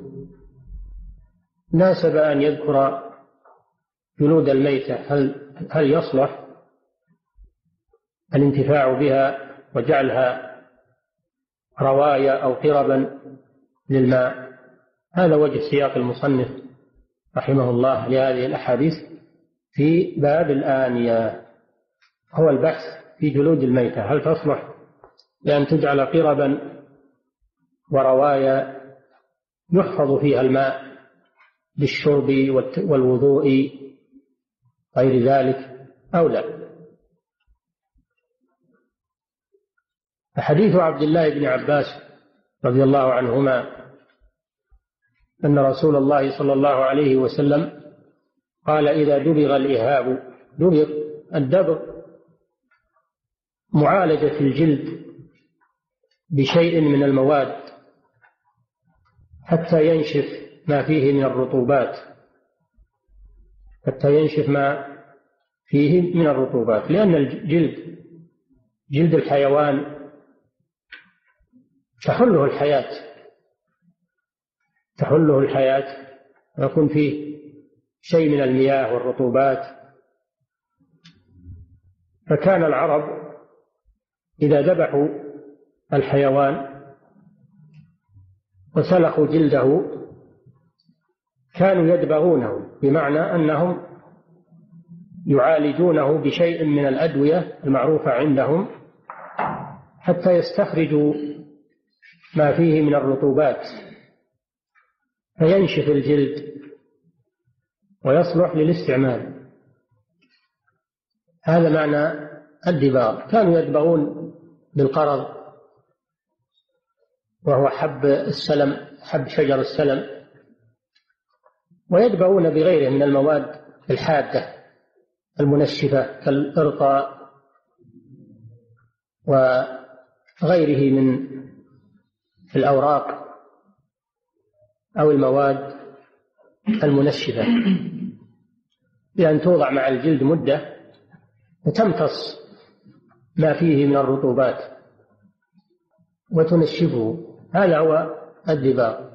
ناسب أن يذكر جلود الميتة، هل هل يصلح الانتفاع بها وجعلها رواية أو قربا للماء؟ هذا وجه سياق المصنف رحمه الله لهذه الأحاديث في باب الآنية، هو البحث في جلود الميتة، هل تصلح لأن تجعل قربا ورواية يحفظ فيها الماء للشرب والوضوء غير ذلك أو لا؟ فحديث عبد الله بن عباس رضي الله عنهما أن رسول الله صلى الله عليه وسلم قال إذا دبغ الإهاب، دبغ الدبغ معالجة الجلد بشيء من المواد حتى ينشف ما فيه من الرطوبات، حتى ينشف ما فيه من الرطوبات، لأن الجلد جلد الحيوان تحله الحياة تحله الحياة ويكون فيه شيء من المياه والرطوبات. فكان العرب إذا ذبحوا الحيوان وسلخوا جلده كانوا يدبغونه، بمعنى أنهم يعالجونه بشيء من الأدوية المعروفة عندهم حتى يستخرجوا ما فيه من الرطوبات فينشف الجلد ويصلح للاستعمال. هذا معنى الدباغ. كانوا يدبغون بالقرض وهو حب السلم، حب شجر السلم، ويدبغون بغيره من المواد الحادة المنشفة كالإرقاء وغيره من الأوراق أو المواد المنشفة، بأن توضع مع الجلد مدة وتمتص ما فيه من الرطوبات وتنشفه. هذا هو الدباغ،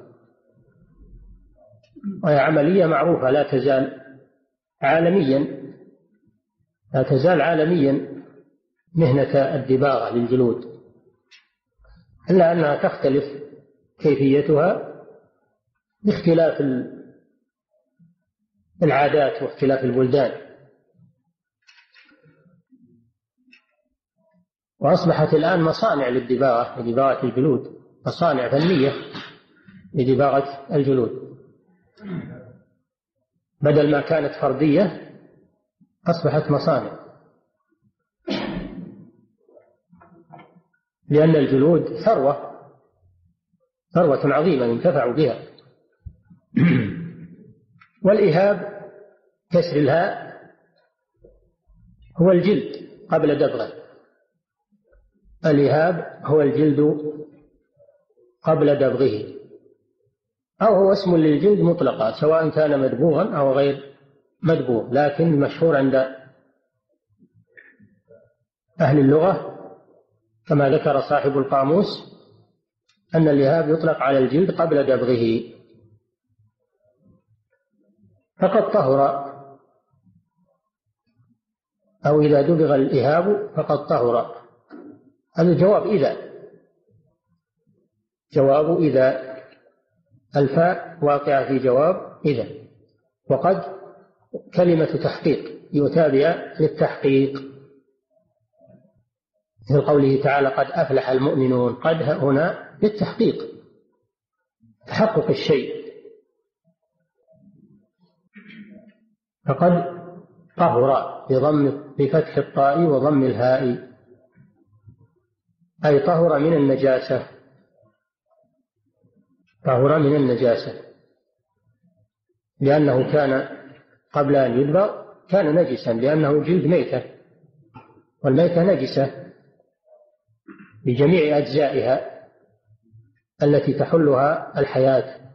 وهي عملية معروفة لا تزال عالميا لا تزال عالميا مهنة الدباغة للجلود، إلا أنها تختلف كيفيتها باختلاف العادات واختلاف البلدان. وأصبحت الآن مصانع للدباغة، لدباغة الجلود، مصانع فنية لدباغة الجلود، بدل ما كانت فردية أصبحت مصانع، لأن الجلود ثروة ثروة عظيمة ينتفع بها. والإهاب كسر الهاء هو الجلد قبل دبغه، الإهاب هو الجلد قبل دبغه، أو هو اسم للجلد مطلقا سواء كان مدبوغا أو غير مدبوغ، لكن المشهور عند أهل اللغة كما ذكر صاحب القاموس أن الإهاب يطلق على الجلد قبل دبغه. فقد طهر، أو إذا دبغ الإهاب فقد طهر. هذا جواب إذا، جواب إذا، الفاء واقعة في جواب إذا، وقد كلمة تحقيق يؤتى بها للتحقيق، مثل قوله تعالى قد أفلح المؤمنون، قد هنا للتحقيق، تحقق الشيء. فقد طهر بضم بفتح الطاء وضم الهاء، أي طهر من النجاسة، طهر من النجاسة، لأنه كان قبل أن يدبغ كان نجسا، لأنه جلد ميتة، والميتة نجسة بجميع أجزائها التي تحلها الحياة.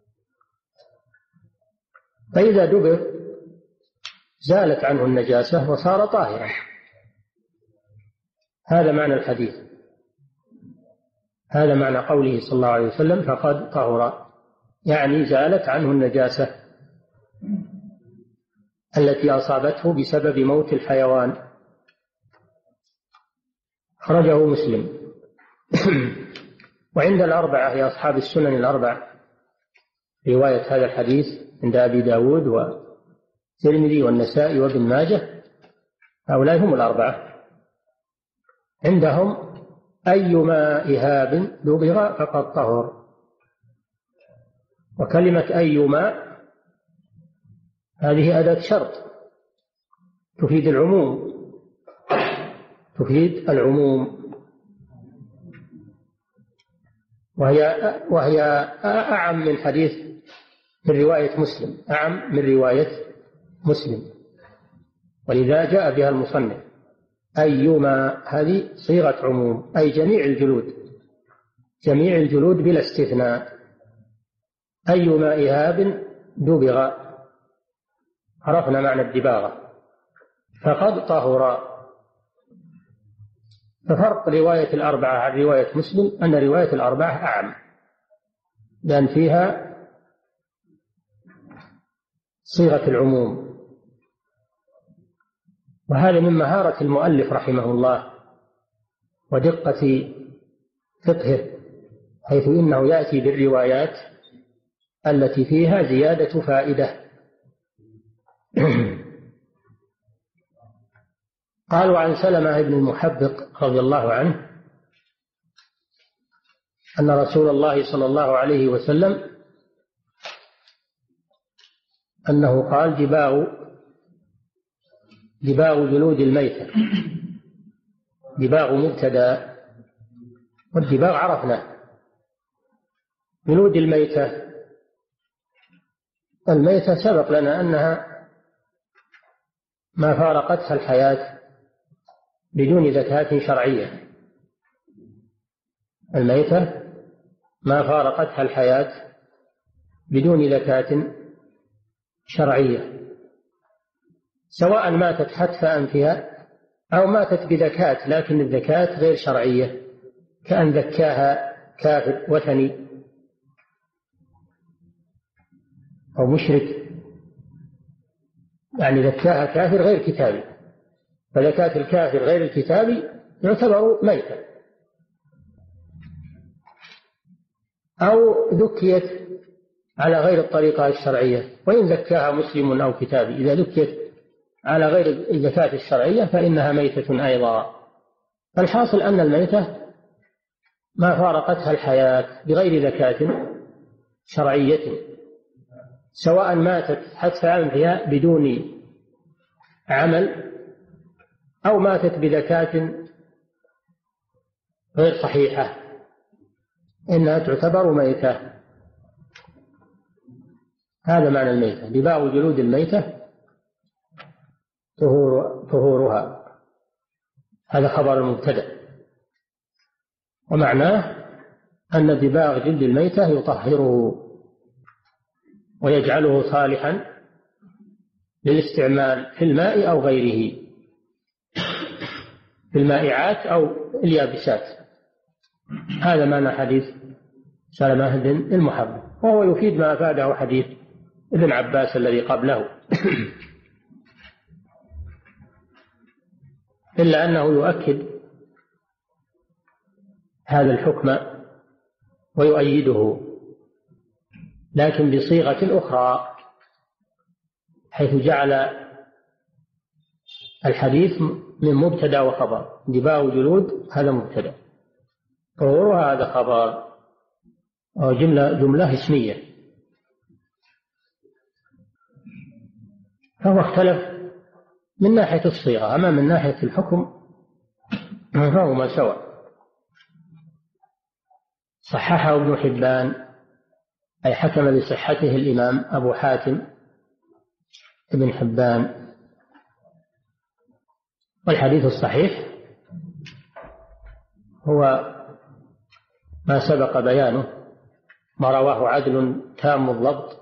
فإذا دبغ زالت عنه النجاسة وصار طاهرا. هذا معنى الحديث، هذا معنى قوله صلى الله عليه وسلم فقد طهر، يعني زالت عنه النجاسة التي أصابته بسبب موت الحيوان. أخرجه مسلم. وعند الأربعة هي أصحاب السنن الأربع رواية هذا الحديث، عند أبي داود والترمذي والنسائي وابن ماجه، هؤلاء هم الأربعة، عندهم أيما إهاب دبغ فقد طهر. وكلمة أيما هذه أداة شرط تفيد العموم، تفيد العموم، وهي وهي أعم من حديث من رواية مسلم، أعم من رواية مسلم، ولذا جاء بها المصنف أيما، هذه صيغة عموم، أي جميع الجلود، جميع الجلود بلا استثناء. أيما إهاب دبغ، عرفنا معنى الدباغة، فقد طهر. ففرق رواية الأربعة عن رواية مسلم أن رواية الأربعة أعم، لأن فيها صيغة العموم. وهذا من مهارة المؤلف رحمه الله ودقة فقهه، حيث إنه يأتي بالروايات التي فيها زيادة فائدة. قالوا عن سلمة بن المحبق رضي الله عنه أن رسول الله صلى الله عليه وسلم أنه قال دباغ دباغ جلود الميتة. دباغ مبتدأ، والدباغ عرفناه. جلود الميتة، الميتة سبق لنا أنها ما فارقتها الحياة بدون زكاة شرعية. الميتة ما فارقتها الحياة بدون زكاة شرعية، سواء ماتت حتف أنفها أو ماتت بزكاة لكن الزكاة غير شرعية، كأن ذكاها كافر وثني أو مشرك، يعني ذكاها كافر غير كتابي، فزكاة الكافر غير الكتابي يعتبر ميتا. أو ذكيت على غير الطريقة الشرعية، وإن زكاها مسلم أو كتابي، إذا ذكيت على غير الزكاة الشرعية فإنها ميتة أيضا. فالحاصل أن الميتة ما فارقتها الحياة بغير زكاة شرعية، سواء ماتت حتف أنفها بدون عمل أو ماتت بزكاة غير صحيحة، إنها تعتبر ميتة. هذا معنى الميتة. دباغ جلود الميتة طهور طهورها، هذا خبر المبتدأ، ومعناه أن دباغ جلد الميتة يطهره ويجعله صالحا للاستعمال في الماء أو غيره، في المائعات أو اليابسات. هذا معنى حديث سلمة بن المحبب، وهو يفيد ما أفاده حديث ابن عباس الذي قبله إلا أنه يؤكد هذا الحكم ويؤيده، لكن بصيغة أخرى، حيث جعل الحديث من مبتدأ وخبر. دباغ جلود هذا مبتدأ، طهورها هذا خبر، أو جملة جملة اسمية. فهو اختلف من ناحية الصيغة، أما من ناحية الحكم فهما سواء. صححه ابن حبان، أي حكم بصحته الإمام أبو حاتم ابن حبان. والحديث الصحيح هو ما سبق بيانه، ما رواه عدل تام الضبط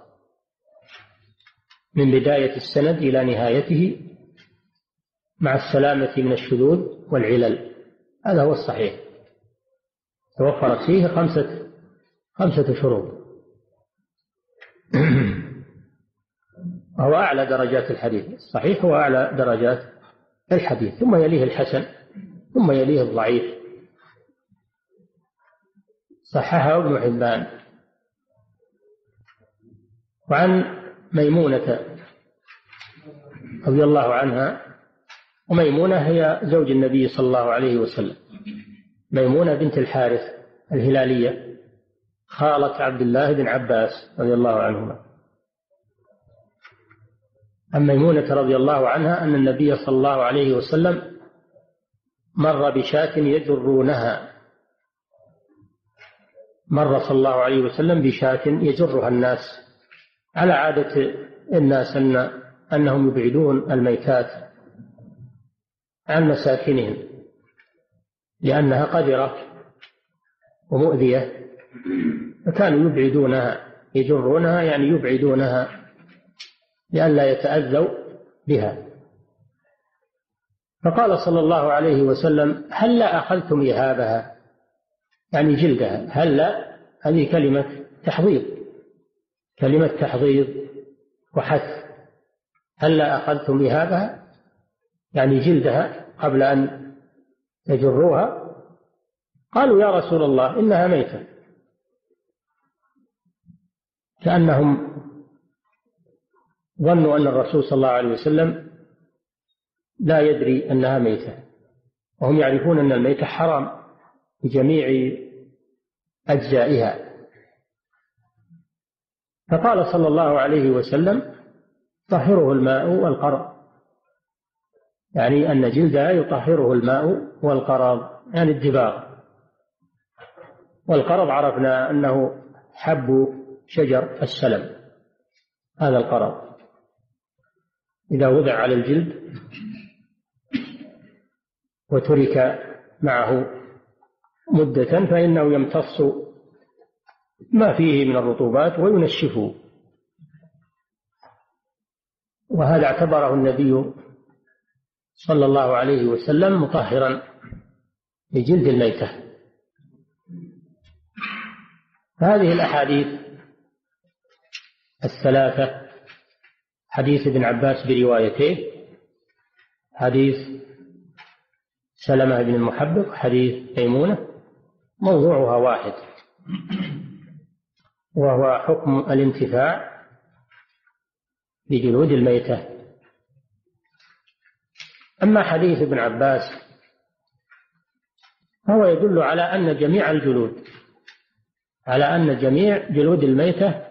من بداية السند إلى نهايته مع السلامة من الشذوذ والعلل، هذا هو الصحيح. توفرت فيه خمسة خمسة شروط، وهو أعلى درجات الحديث. الصحيح هو أعلى درجات الحديث، ثم يليه الحسن، ثم يليه الضعيف. صححه ابن حبان. وعن ميمونة رضي الله عنها، وميمونة هي زوج النبي صلى الله عليه وسلم، ميمونة بنت الحارث الهلالية، خالة عبد الله بن عباس رضي الله عنهما. عن ميمونة رضي الله عنها أن النبي صلى الله عليه وسلم مر بشاة يجرونها، مر صلى الله عليه وسلم بشاة يجرها الناس، على عادة الناس أن أنهم يبعدون الميتات عن مساكنهم لأنها قذرة ومؤذية، فكانوا يبعدونها، يجرونها يعني يبعدونها لئلا يتأذوا بها. فقال صلى الله عليه وسلم: هلا أخذتم إهابها، يعني جلدها. هلا هذه كلمة تحضيض، كلمة تحضيض وحث. هلا أخذتم إهابها يعني جلدها قبل أن يجروها. قالوا: يا رسول الله إنها ميتة، كأنهم ظنوا أن الرسول صلى الله عليه وسلم لا يدري أنها ميتة، وهم يعرفون أن الميتة حرام بجميع أجزائها. فقال صلى الله عليه وسلم: طهره الماء والقرء. يعني أن جلدها يطهره الماء والقرض، يعني الدباغ. والقرض عرفنا أنه حب شجر السلم، هذا القرض إذا وضع على الجلد وترك معه مدة فإنه يمتص ما فيه من الرطوبات وينشفه، وهذا اعتبره النبي صلى الله عليه وسلم مطهرا لجلد الميتة. هذه الأحاديث الثلاثة، حديث ابن عباس بروايته، حديث سلمة بن المحبق، حديث ميمونة، موضوعها واحد، وهو حكم الانتفاع بجلود الميتة. أما حديث ابن عباس فهو يدل على أن جميع الجلود على أن جميع جلود الميتة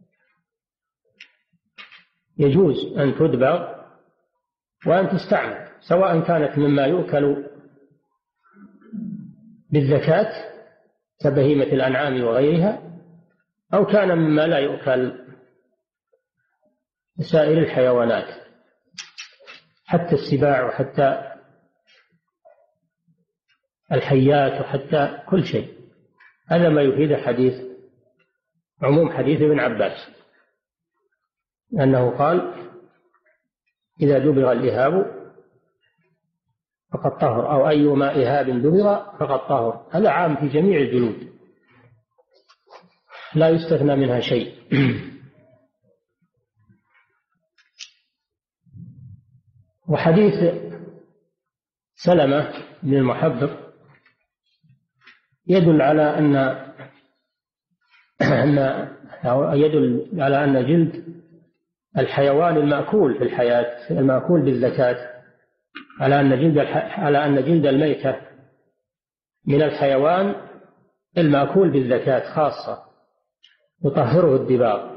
يجوز أن تدبغ وأن تستعمل، سواء كانت مما يؤكل بالزكاة كبهيمة الأنعام وغيرها، أو كان مما لا يؤكل سائر الحيوانات حتى السباع وحتى الحيات وحتى كل شيء. هذا ما يفيد حديث عموم حديث ابن عباس، أنه قال إذا دبغ الإهاب فقد طهر، أو أيما إهاب دبغ فقد طهر. هذا عام في جميع الجلود لا يستثنى منها شيء. وحديث سلمة بن المحبق يدل على أن أن يدل على أن جلد الحيوان المأكول في الحياة المأكول بالزكاة، على أن جلد على أن جلد الميتة من الحيوان المأكول بالزكاة خاصة يطهره الدباغ.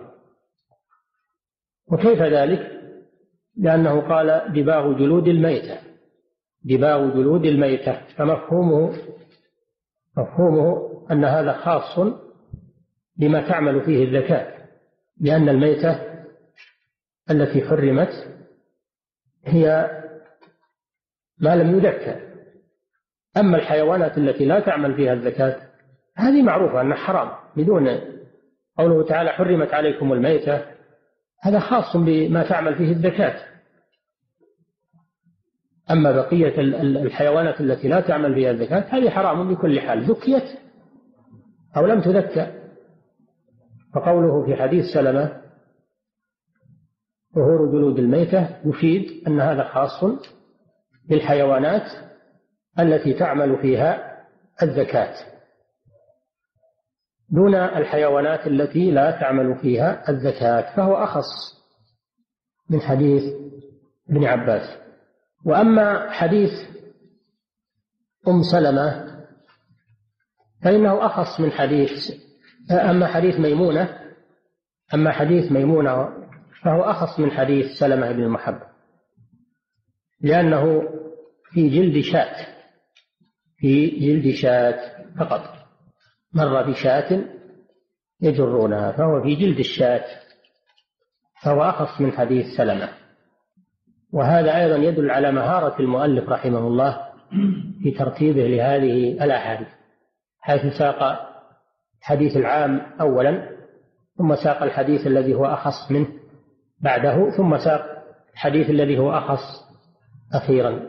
وكيف ذلك؟ لأنه قال دباغ جلود الميتة، دباغ جلود الميتة، فمفهومه مفهومه أن هذا خاص بما تعمل فيه الزكاة، لأن الميتة التي حرمت هي ما لم يذكر. أما الحيوانات التي لا تعمل فيها الزكاة هذه معروفة أنها حرام، بدون قوله تعالى حرمت عليكم الميتة، هذا خاص بما تعمل فيه الزكاة. أما بقية الحيوانات التي لا تعمل فيها الزكاة هذه حرام بكل حال، ذكيت أو لم تذكى. فقوله في حديث سلمة ظهور جلود الميتة يفيد أن هذا خاص بالحيوانات التي تعمل فيها الزكاة دون الحيوانات التي لا تعمل فيها الزكاة، فهو أخص من حديث ابن عباس. وأما حديث أم سلمة فإنه أخص من حديث أما حديث ميمونة أما حديث ميمونة فهو أخص من حديث سلمة بن المحبب، لأنه في جلد شاة في جلد شاة فقط، مر بشاة يجرونها، فهو في جلد الشاة، فهو أخص من حديث سلمة. وهذا أيضا يدل على مهارة المؤلف رحمه الله في ترتيبه لهذه الأحاديث، حيث ساق الحديث العام أولا، ثم ساق الحديث الذي هو أخص منه بعده، ثم ساق الحديث الذي هو أخص أخيرا.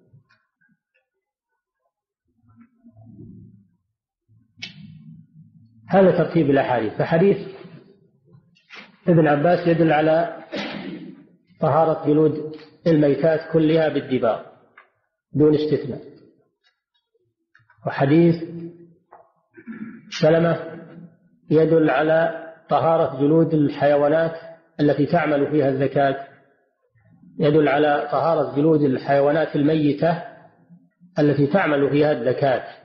هذا ترتيب الأحاديث. فحديث ابن عباس يدل على طهارة جلود الميتات كلها بالدباغ دون استثناء، وحديث سلمة يدل على طهارة جلود الحيوانات التي تعمل فيها الزكاة، يدل على طهارة جلود الحيوانات الميتة التي تعمل فيها الزكاة.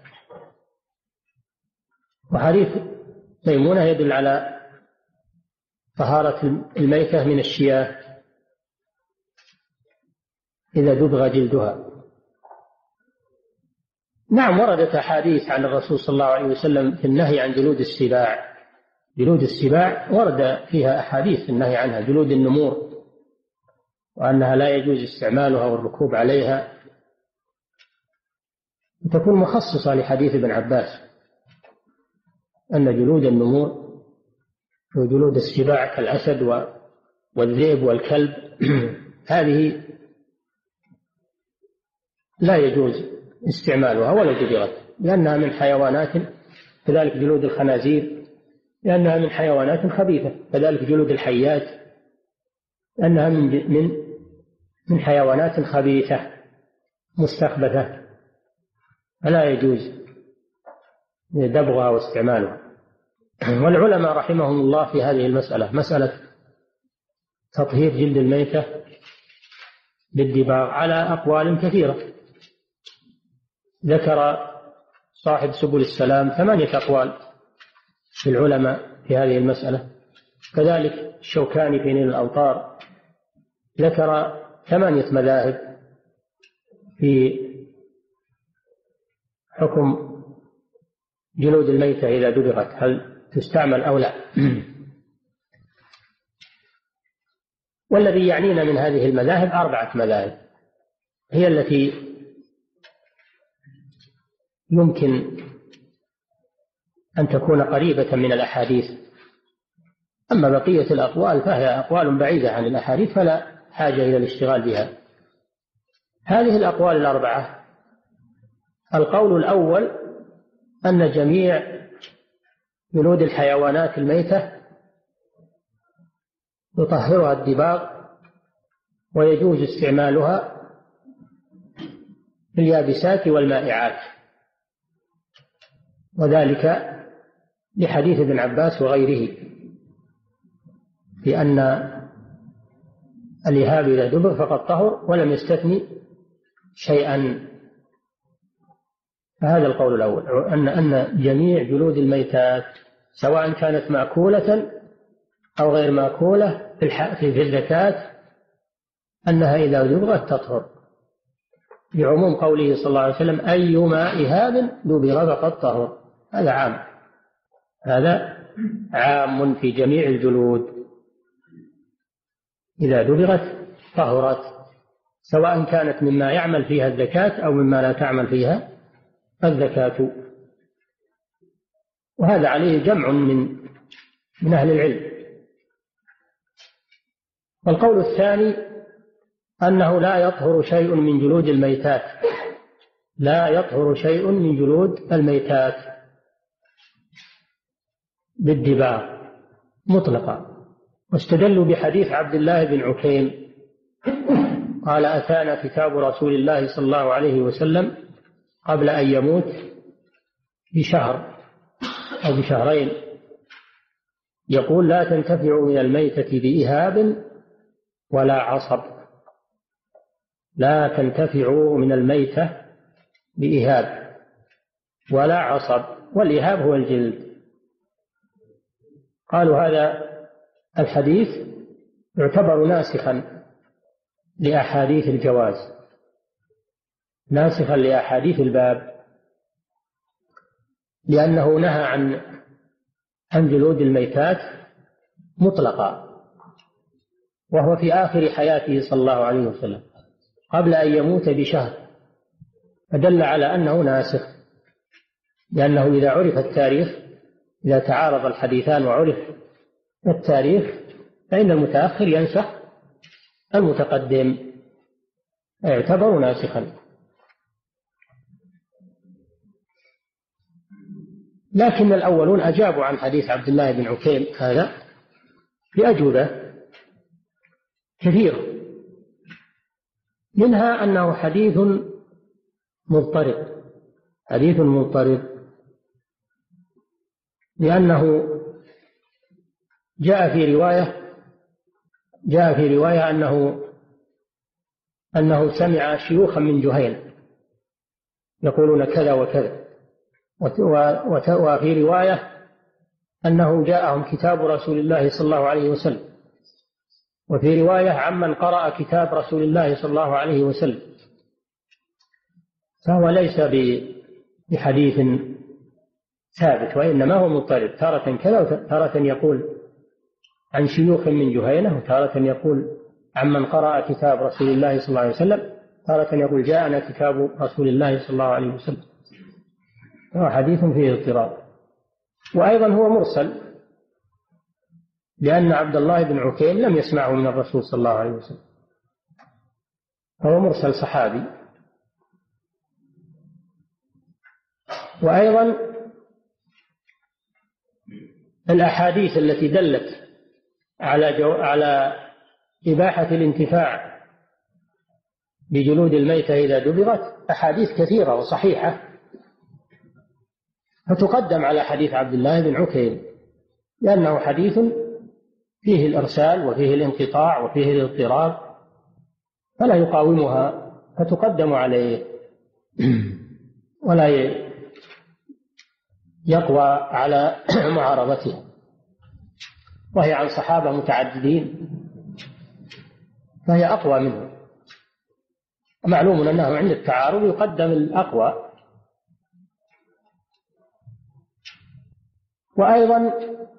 وحديث ميمونة يدل على طهارة الميتة من الشياه. إذا دبغ جلدها. نعم، وردت أحاديث عن الرسول صلى الله عليه وسلم في النهي عن جلود السباع. جلود السباع ورد فيها أحاديث في النهي عنها، جلود النمور، وأنها لا يجوز استعمالها والركوب عليها، تكون مخصصة لحديث ابن عباس أن جلود النمور وجلود السباع كالأسد والذئب والكلب هذه لا يجوز استعمالها ولا دبغت، لأنها من حيوانات، كذلك جلود الخنازير لأنها من حيوانات خبيثة، كذلك جلود الحيات لأنها من من من حيوانات خبيثة مستخبثة، فلا يجوز دبغها واستعمالها. والعلماء رحمهم الله في هذه المسألة، مسألة تطهير جلد الميتة بالدباغ، على أقوال كثيرة. ذكر صاحب سبل السلام ثمانية أقوال في العلماء في هذه المسألة، كذلك الشوكاني في نيل الأوطار ذكر ثمانية مذاهب في حكم جلود الميتة إذا دبغت، هل تستعمل أو لا. والذي يعنينا من هذه المذاهب أربعة مذاهب هي التي يمكن أن تكون قريبة من الأحاديث، أما بقية الأقوال فهي أقوال بعيدة عن الأحاديث فلا حاجة إلى الاشتغال بها. هذه الأقوال الأربعة: القول الأول أن جميع جلود الحيوانات الميتة يطهرها الدباغ ويجوز استعمالها في اليابسات والمائعات، وذلك لحديث ابن عباس وغيره في أن الإهاب إذا دبغ فقد طهر ولم يستثني شيئا. فهذا القول الأول، أن أن جميع جلود الميتات سواء كانت مأكولة أو غير مأكولة في الزكاة أنها إذا دبغت تطهر، لعموم قوله صلى الله عليه وسلم: أيما إهاب دبغ فقد طهر. هذا عام، هذا عام في جميع الجلود، إذا دبغت طهرت، سواء كانت مما يعمل فيها الزكاة أو مما لا تعمل فيها الزكاة. وهذا عليه جمع من من أهل العلم. والقول الثاني أنه لا يطهر شيء من جلود الميتات، لا يطهر شيء من جلود الميتات بالدباغ مطلقا، واستدلوا بحديث عبد الله بن عكيم قال: أتانا كتاب رسول الله صلى الله عليه وسلم قبل أن يموت بشهر أو بشهرين يقول: لا تنتفع من الميتة بإهاب ولا عصب، لا تنتفع من الميتة بإهاب ولا عصب، والإهاب هو الجلد. قالوا هذا الحديث يعتبر ناسخا لأحاديث الجواز، ناسخا لأحاديث الباب، لأنه نهى عن عن جلود الميتات مطلقا، وهو في آخر حياته صلى الله عليه وسلم قبل أن يموت بشهر، فدل على أنه ناسخ، لأنه إذا عرف التاريخ، إذا تعارض الحديثان وعرف التاريخ فإن المتأخر ينسخ المتقدم، يعتبر ناسخا. لكن الأولون أجابوا عن حديث عبد الله بن عكيم هذا بأجوبة كثيرة، منها أنه حديث مضطرب، حديث مضطرب لأنه جاء في رواية جاء في رواية أنه أنه سمع شيوخا من جهينة يقولون كذا وكذا، وفي رواية أنه جاءهم كتاب رسول الله صلى الله عليه وسلم، وفي رواية عمن قرأ كتاب رسول الله صلى الله عليه وسلم، فهو ليس بحديث ثابت، وإنما هو مضطرب، تارة كذا وتارة يقول عن شيوخ من جهينة، وتارة يقول عمن قرأ كتاب رسول الله صلى الله عليه وسلم، تارة يقول جاءنا كتاب رسول الله صلى الله عليه وسلم. هو حديث فيه اضطراب. وأيضا هو مرسل، لأن عبد الله بن عكيم لم يسمعه من الرسول صلى الله عليه وسلم، فهو مرسل صحابي. وأيضا الأحاديث التي دلت على جو... على إباحة الانتفاع بجلود الميتة إذا دبغت أحاديث كثيرة وصحيحة، فتقدم على حديث عبد الله بن عكيم، لأنه حديث فيه الإرسال وفيه الانقطاع وفيه الاضطراب، فلا يقاومها، فتقدم عليه ولا يقوى على معارضتها، وهي عن صحابة متعددين فهي أقوى منه. معلوم أنه عند التعارض يقدم الأقوى. وأيضا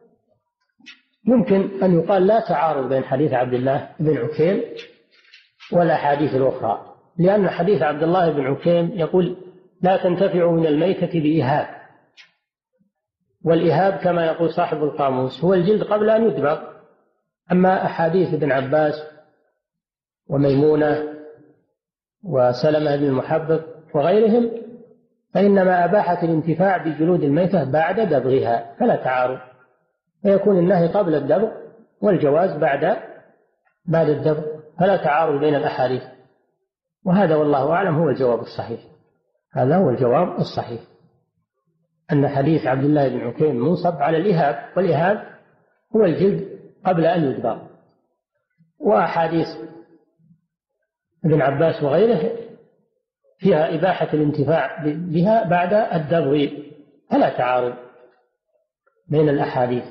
يمكن أن يقال لا تعارض بين حديث عبد الله بن عكيم والأحاديث الأخرى، لأن حديث عبد الله بن عكيم يقول لا تنتفع من الميتة بإهاب، والإهاب كما يقول صاحب القاموس هو الجلد قبل أن يدبغ. أما أحاديث ابن عباس وميمونة وسلمة بن المحبب وغيرهم فإنما أباحت الانتفاع بجلود الميتة بعد دبغها، فلا تعارض، فيكون النهي قبل الدبغ والجواز بعد بعد الدبغ، فلا تعارض بين الأحاديث. وهذا والله أعلم هو الجواب الصحيح، هذا هو الجواب الصحيح، أن حديث عبد الله بن عكيم منصب على الإهاب، والإهاب هو الجلد قبل أن يدبغ. وأحاديث ابن عباس وغيره فيها إباحة الانتفاع بها بعد الدبغ، فلا تعارض بين الأحاديث.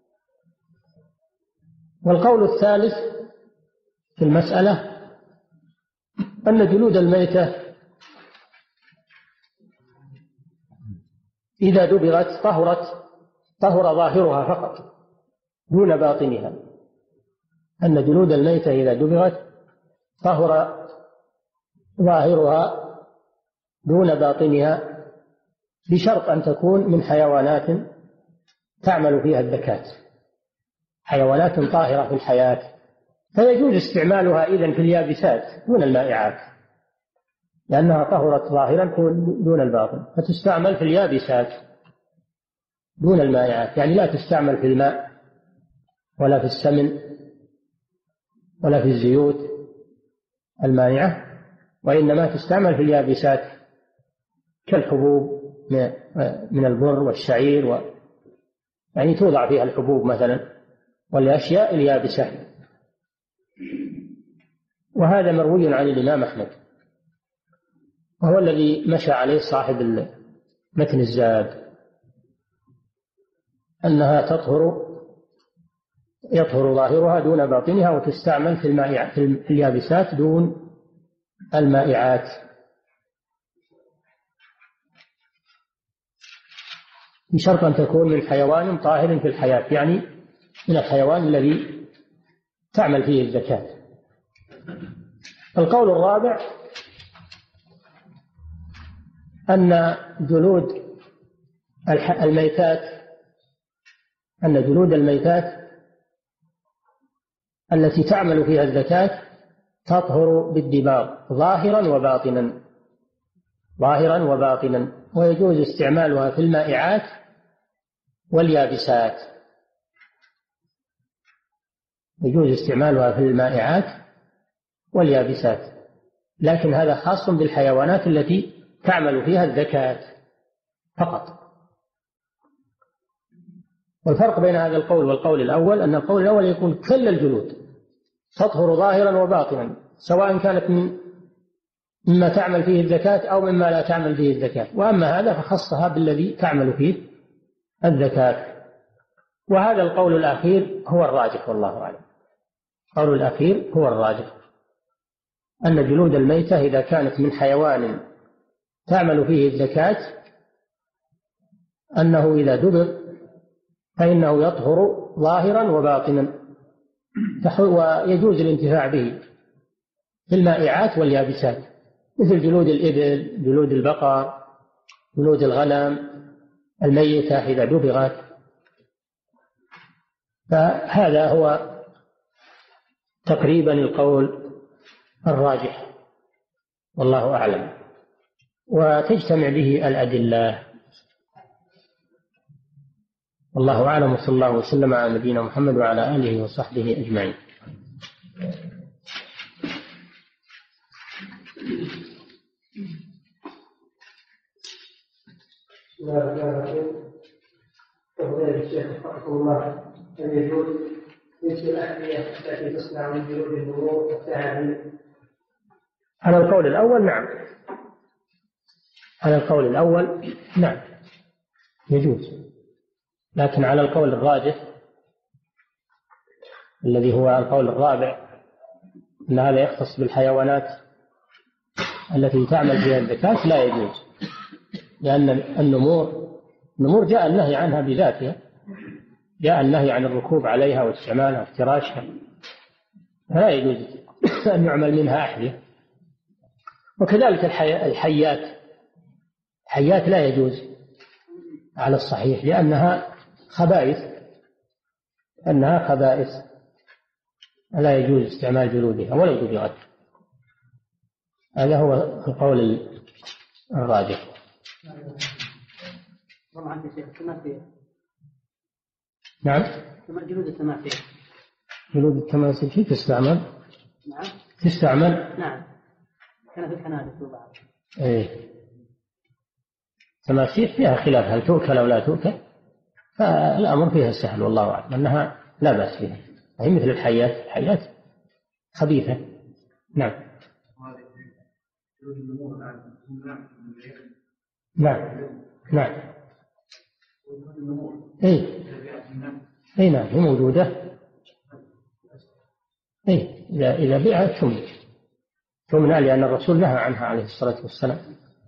والقول الثالث في المسألة أن جلود الميتة إذا دبغت طهرت طهر ظاهرها فقط دون باطنها، أن جلود الميتة إذا دبغت طهر ظاهرها دون باطنها، بشرط أن تكون من حيوانات تعمل فيها الذكاة، حيوانات طاهرة في الحياة، فيجوز استعمالها إذن في اليابسات دون المائعات، لأنها طهرت ظاهرا دون الباطن، فتستعمل في اليابسات دون المائعات، يعني لا تستعمل في الماء ولا في السمن ولا في الزيوت المانعة، وإنما تستعمل في اليابسات كالحبوب من البر والشعير و... يعني توضع فيها الحبوب مثلا والأشياء اليابسة. وهذا مروي عن الإمام أحمد، وهو الذي مشى عليه صاحب متن الزاد، أنها تطهر يطهر ظاهرها دون باطنها، وتستعمل في المائع في اليابسات دون المائعات، بشرط أن تكون من حيوان طاهر في الحياة، يعني من الحيوان الذي تعمل فيه الزكاة. القول الرابع أن جلود الميتات أن جلود الميتات التي تعمل فيها الزكاة تطهر بالدباغ ظاهرا وباطنا ظاهرا وباطنا، ويجوز استعمالها في المائعات واليابسات، يجوز استعمالها في المائعات واليابسات، لكن هذا خاص بالحيوانات التي تعمل فيها الزكاة فقط. والفرق بين هذا القول والقول الأول أن القول الأول يكون كل الجلود تطهر ظاهرا وباطنا، سواء كانت من مما تعمل فيه الزكاة أو مما لا تعمل فيه الزكاة، وأما هذا فخصها بالذي تعمل فيه الزكاة. وهذا القول الأخير هو الراجح والله أعلم، القول الأخير هو الراجح، أن جلود الميتة إذا كانت من حيوان تعمل فيه الزكاة أنه إذا دبر فإنه يطهر ظاهرا وباطنا، ويجوز الانتفاع به في المائعات واليابسات، مثل جلود الإبل، جلود البقر، جلود الغنم الميتة إذا دبغت. فهذا هو تقريبا القول الراجح والله أعلم، وتجتمع به الأدلة. والله أعلم، وصلى الله وسلم على نبينا محمد وعلى آله وصحبه أجمعين. بسم الله الرحمن الرحيم. وقال الشيخ رحمه الله أن يجوز لبس الأحذية التي تصنع من جلود النمور والثعابين. على القول الأول نعم، على القول الأول نعم يجوز، لكن على القول الراجح الذي هو القول الرابع أن هذا يختص بالحيوانات التي تعمل فيها الزكاة لا يجوز، لأن النمور النمور جاء النهي عنها بذاتها، جاء النهي عن الركوب عليها واستعمالها وافتراشها، فلا يجوز أن يعمل منها أحذية. وكذلك الحيات، الحيات لا يجوز على الصحيح لأنها خبائث، أنها خبائث لا يجوز استعمال جلودها ولو دبغت. هذا هو القول الراجح. طبعا يا شيخ التماثيل. نعم. جلود التماثيل. جلود التماثيل كيف تستعمل؟ نعم. تستعمل؟ نعم. كان في الحنادق وبعض. إيه. تماثيل فيها خلاف هل تؤكل أو لا تؤكل، فالأمر فيها سهل والله أعلم أنها لا بأس فيها، هي مثل الحيات، الحيات خبيثة. نعم. نعم. نعم. اي اي نعم هي موجودة. اي اذا اذا بيعت تمنع تمنع لأن الرسول نهى عنها عليه الصلاة والسلام.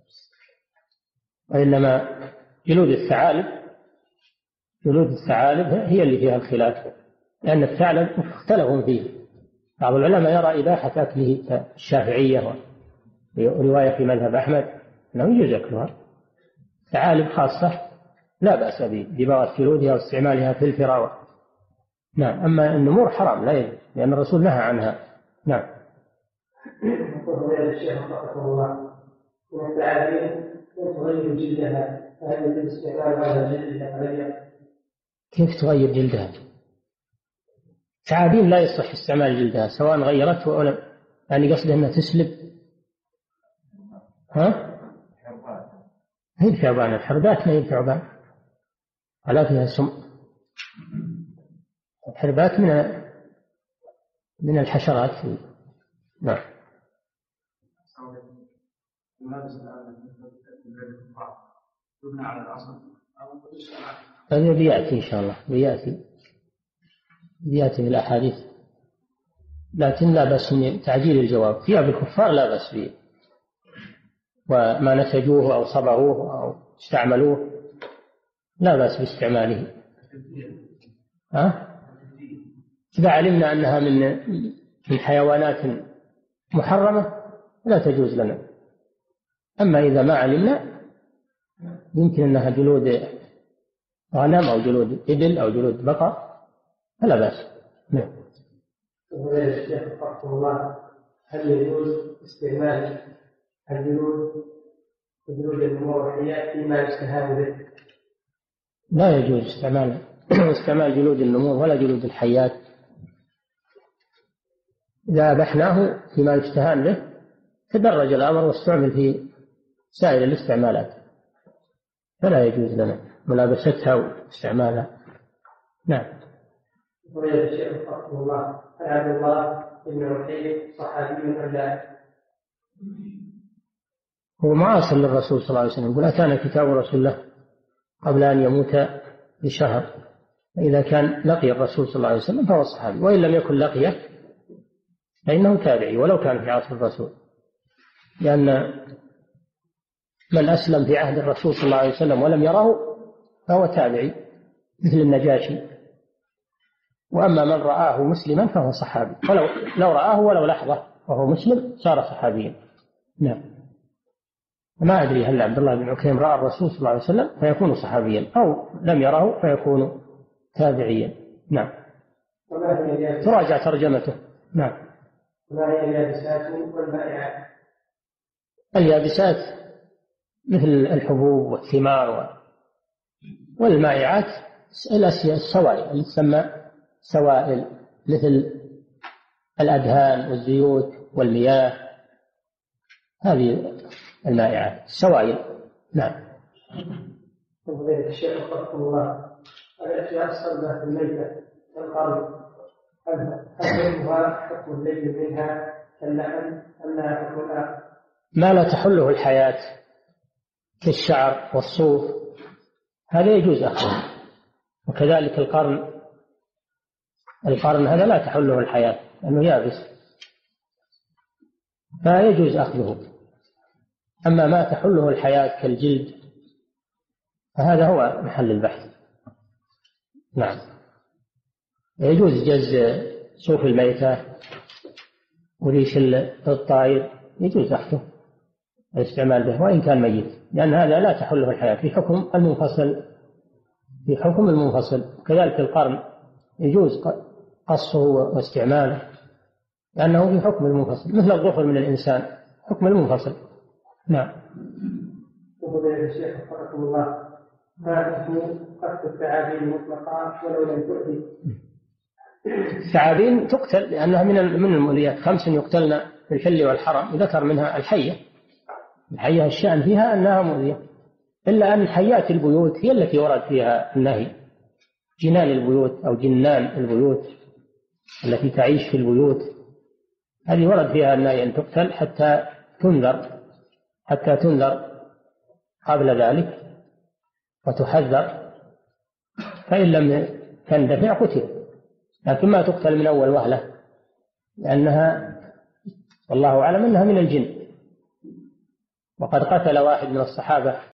وإنما جلود الثعالب جلود الثعالب هي اللي فيها الخلاف، لأن الثعلب اختلفوا فيه، بعض العلماء يرى إباحة أكله الشافعية، ورواية في مذهب أحمد أنه يجوز أكلها. ثعالب خاصة لا بأس ببغض جلودها واستعمالها في الفراوة. نعم. أما النمور حرام لا يجوز لأن الرسول نهى عنها. نعم. يقول الشيخ رحمه الله من الثعابين تغير جلدها، فهل يجوز استعمال هذا الجلد عليها؟ كيف تغير جلدها؟ ثعابين لا يصح استعمال جلدها سواء غيرته أو لم، يعني قصده أنها تسلب. ها؟ هي ثعبان، الحربات ما هي ثعبان ولا فيها سم. الحربات من من الحشرات. نعم. هذا بيأتي إن شاء الله، بيأتي بيأتي في الأحاديث، لكن لا بأس من تعجيل الجواب. ثياب الكفار لا بأس به، وما نسجوه أو صبغوه أو استعملوه لا بأس باستعماله. ها؟ إذا علمنا أنها من من حيوانات محرمة لا تجوز لنا. أما إذا ما علمنا يمكن أنها جلود غنم أو جلود إبل أو جلود بقر فلا بأس. نعم. الشيخ رحمه الله هل يجوز استعمال الجلود جلود النمور والحيات فيما يستهان به؟ لا يجوز استعمال استعمال جلود النمور ولا جلود الحيات. إذا أبحناه فيما يستهان به تدرج الأمر واستعمل في سائر الاستعمالات، فلا يجوز لنا ملابستها واستعمالها. نعم. وقال الشيخ رحمه الله عبد الله بن رحيل صحابي أم لا؟ هو معاصر للرسول صلى الله عليه وسلم، يقول أتانا كتاب رسول الله قبل أن يموت بشهر، فإذا كان لقي الرسول صلى الله عليه وسلم فهو صحابي، وإن لم يكن لقيه فإنه تابعي ولو كان في عصر الرسول، لأن من أسلم في عهد الرسول صلى الله عليه وسلم ولم يره فهو تابعي مثل النجاشي، وأما من رآه مسلما فهو صحابي، ولو لو رآه ولو لحظة وهو مسلم صار صحابيا. نعم. ما أدري هل عبد الله بن عكيم رأى الرسول صلى الله عليه وسلم فيكون صحابيا، أو لم يره فيكون تابعيا. نعم. تراجع ترجمته. نعم. ما هي اليابسات والمائعات؟ اليابسات مثل الحبوب والثمار، والمائعات السوائل اللي تسمى سوائل مثل الأدهان والزيوت والمياه، هذه المائعات السوائل. نعم. فضيلة الشيخ وفقكم الله، الأشياء الصلبة الميتة كالقرن هل حكمها حكم الليل منها كاللحم أم لا حكم الآخر؟ ما لا تحله الحياة كالشعر والصوف هذا يجوز أخذه، وكذلك القرن القرن هذا لا تحله الحياة لأنه يابس فيجوز أخذه. أما ما تحله الحياة كالجلد فهذا هو محل البحث. نعم. يجوز جز صوف الميتة وريش الطائر يجوز أخذه الاستعمال به وإن كان ميت، لأن هذا لا تحله الحياة في حكم المنفصل في حكم المنفصل. كذلك القرن يجوز قصه واستعماله لأنه في حكم المنفصل، مثل الظفر من الإنسان حكم المنفصل. نعم. وفضيلة الشيخ وفقكم الله، ما حكم قتل الثعابين مطلقا ولو لم تؤذي؟ الثعابين تقتل لأنها من من المؤذيات، خمس يقتلن في الحل والحرم، ذكر منها الحية. الحية الشأن فيها أنها مؤذية، إلا أن حيات البيوت هي التي ورد فيها النهي، جنان البيوت أو جنان البيوت التي تعيش في البيوت هذه ورد فيها النهي أن تقتل حتى تنذر حتى تنذر قبل ذلك وتحذر، فإن لم تندفع قتل، لكن ما تقتل من أول وهلة لأنها والله أعلم أنها من الجن. وقد قتل واحد من الصحابة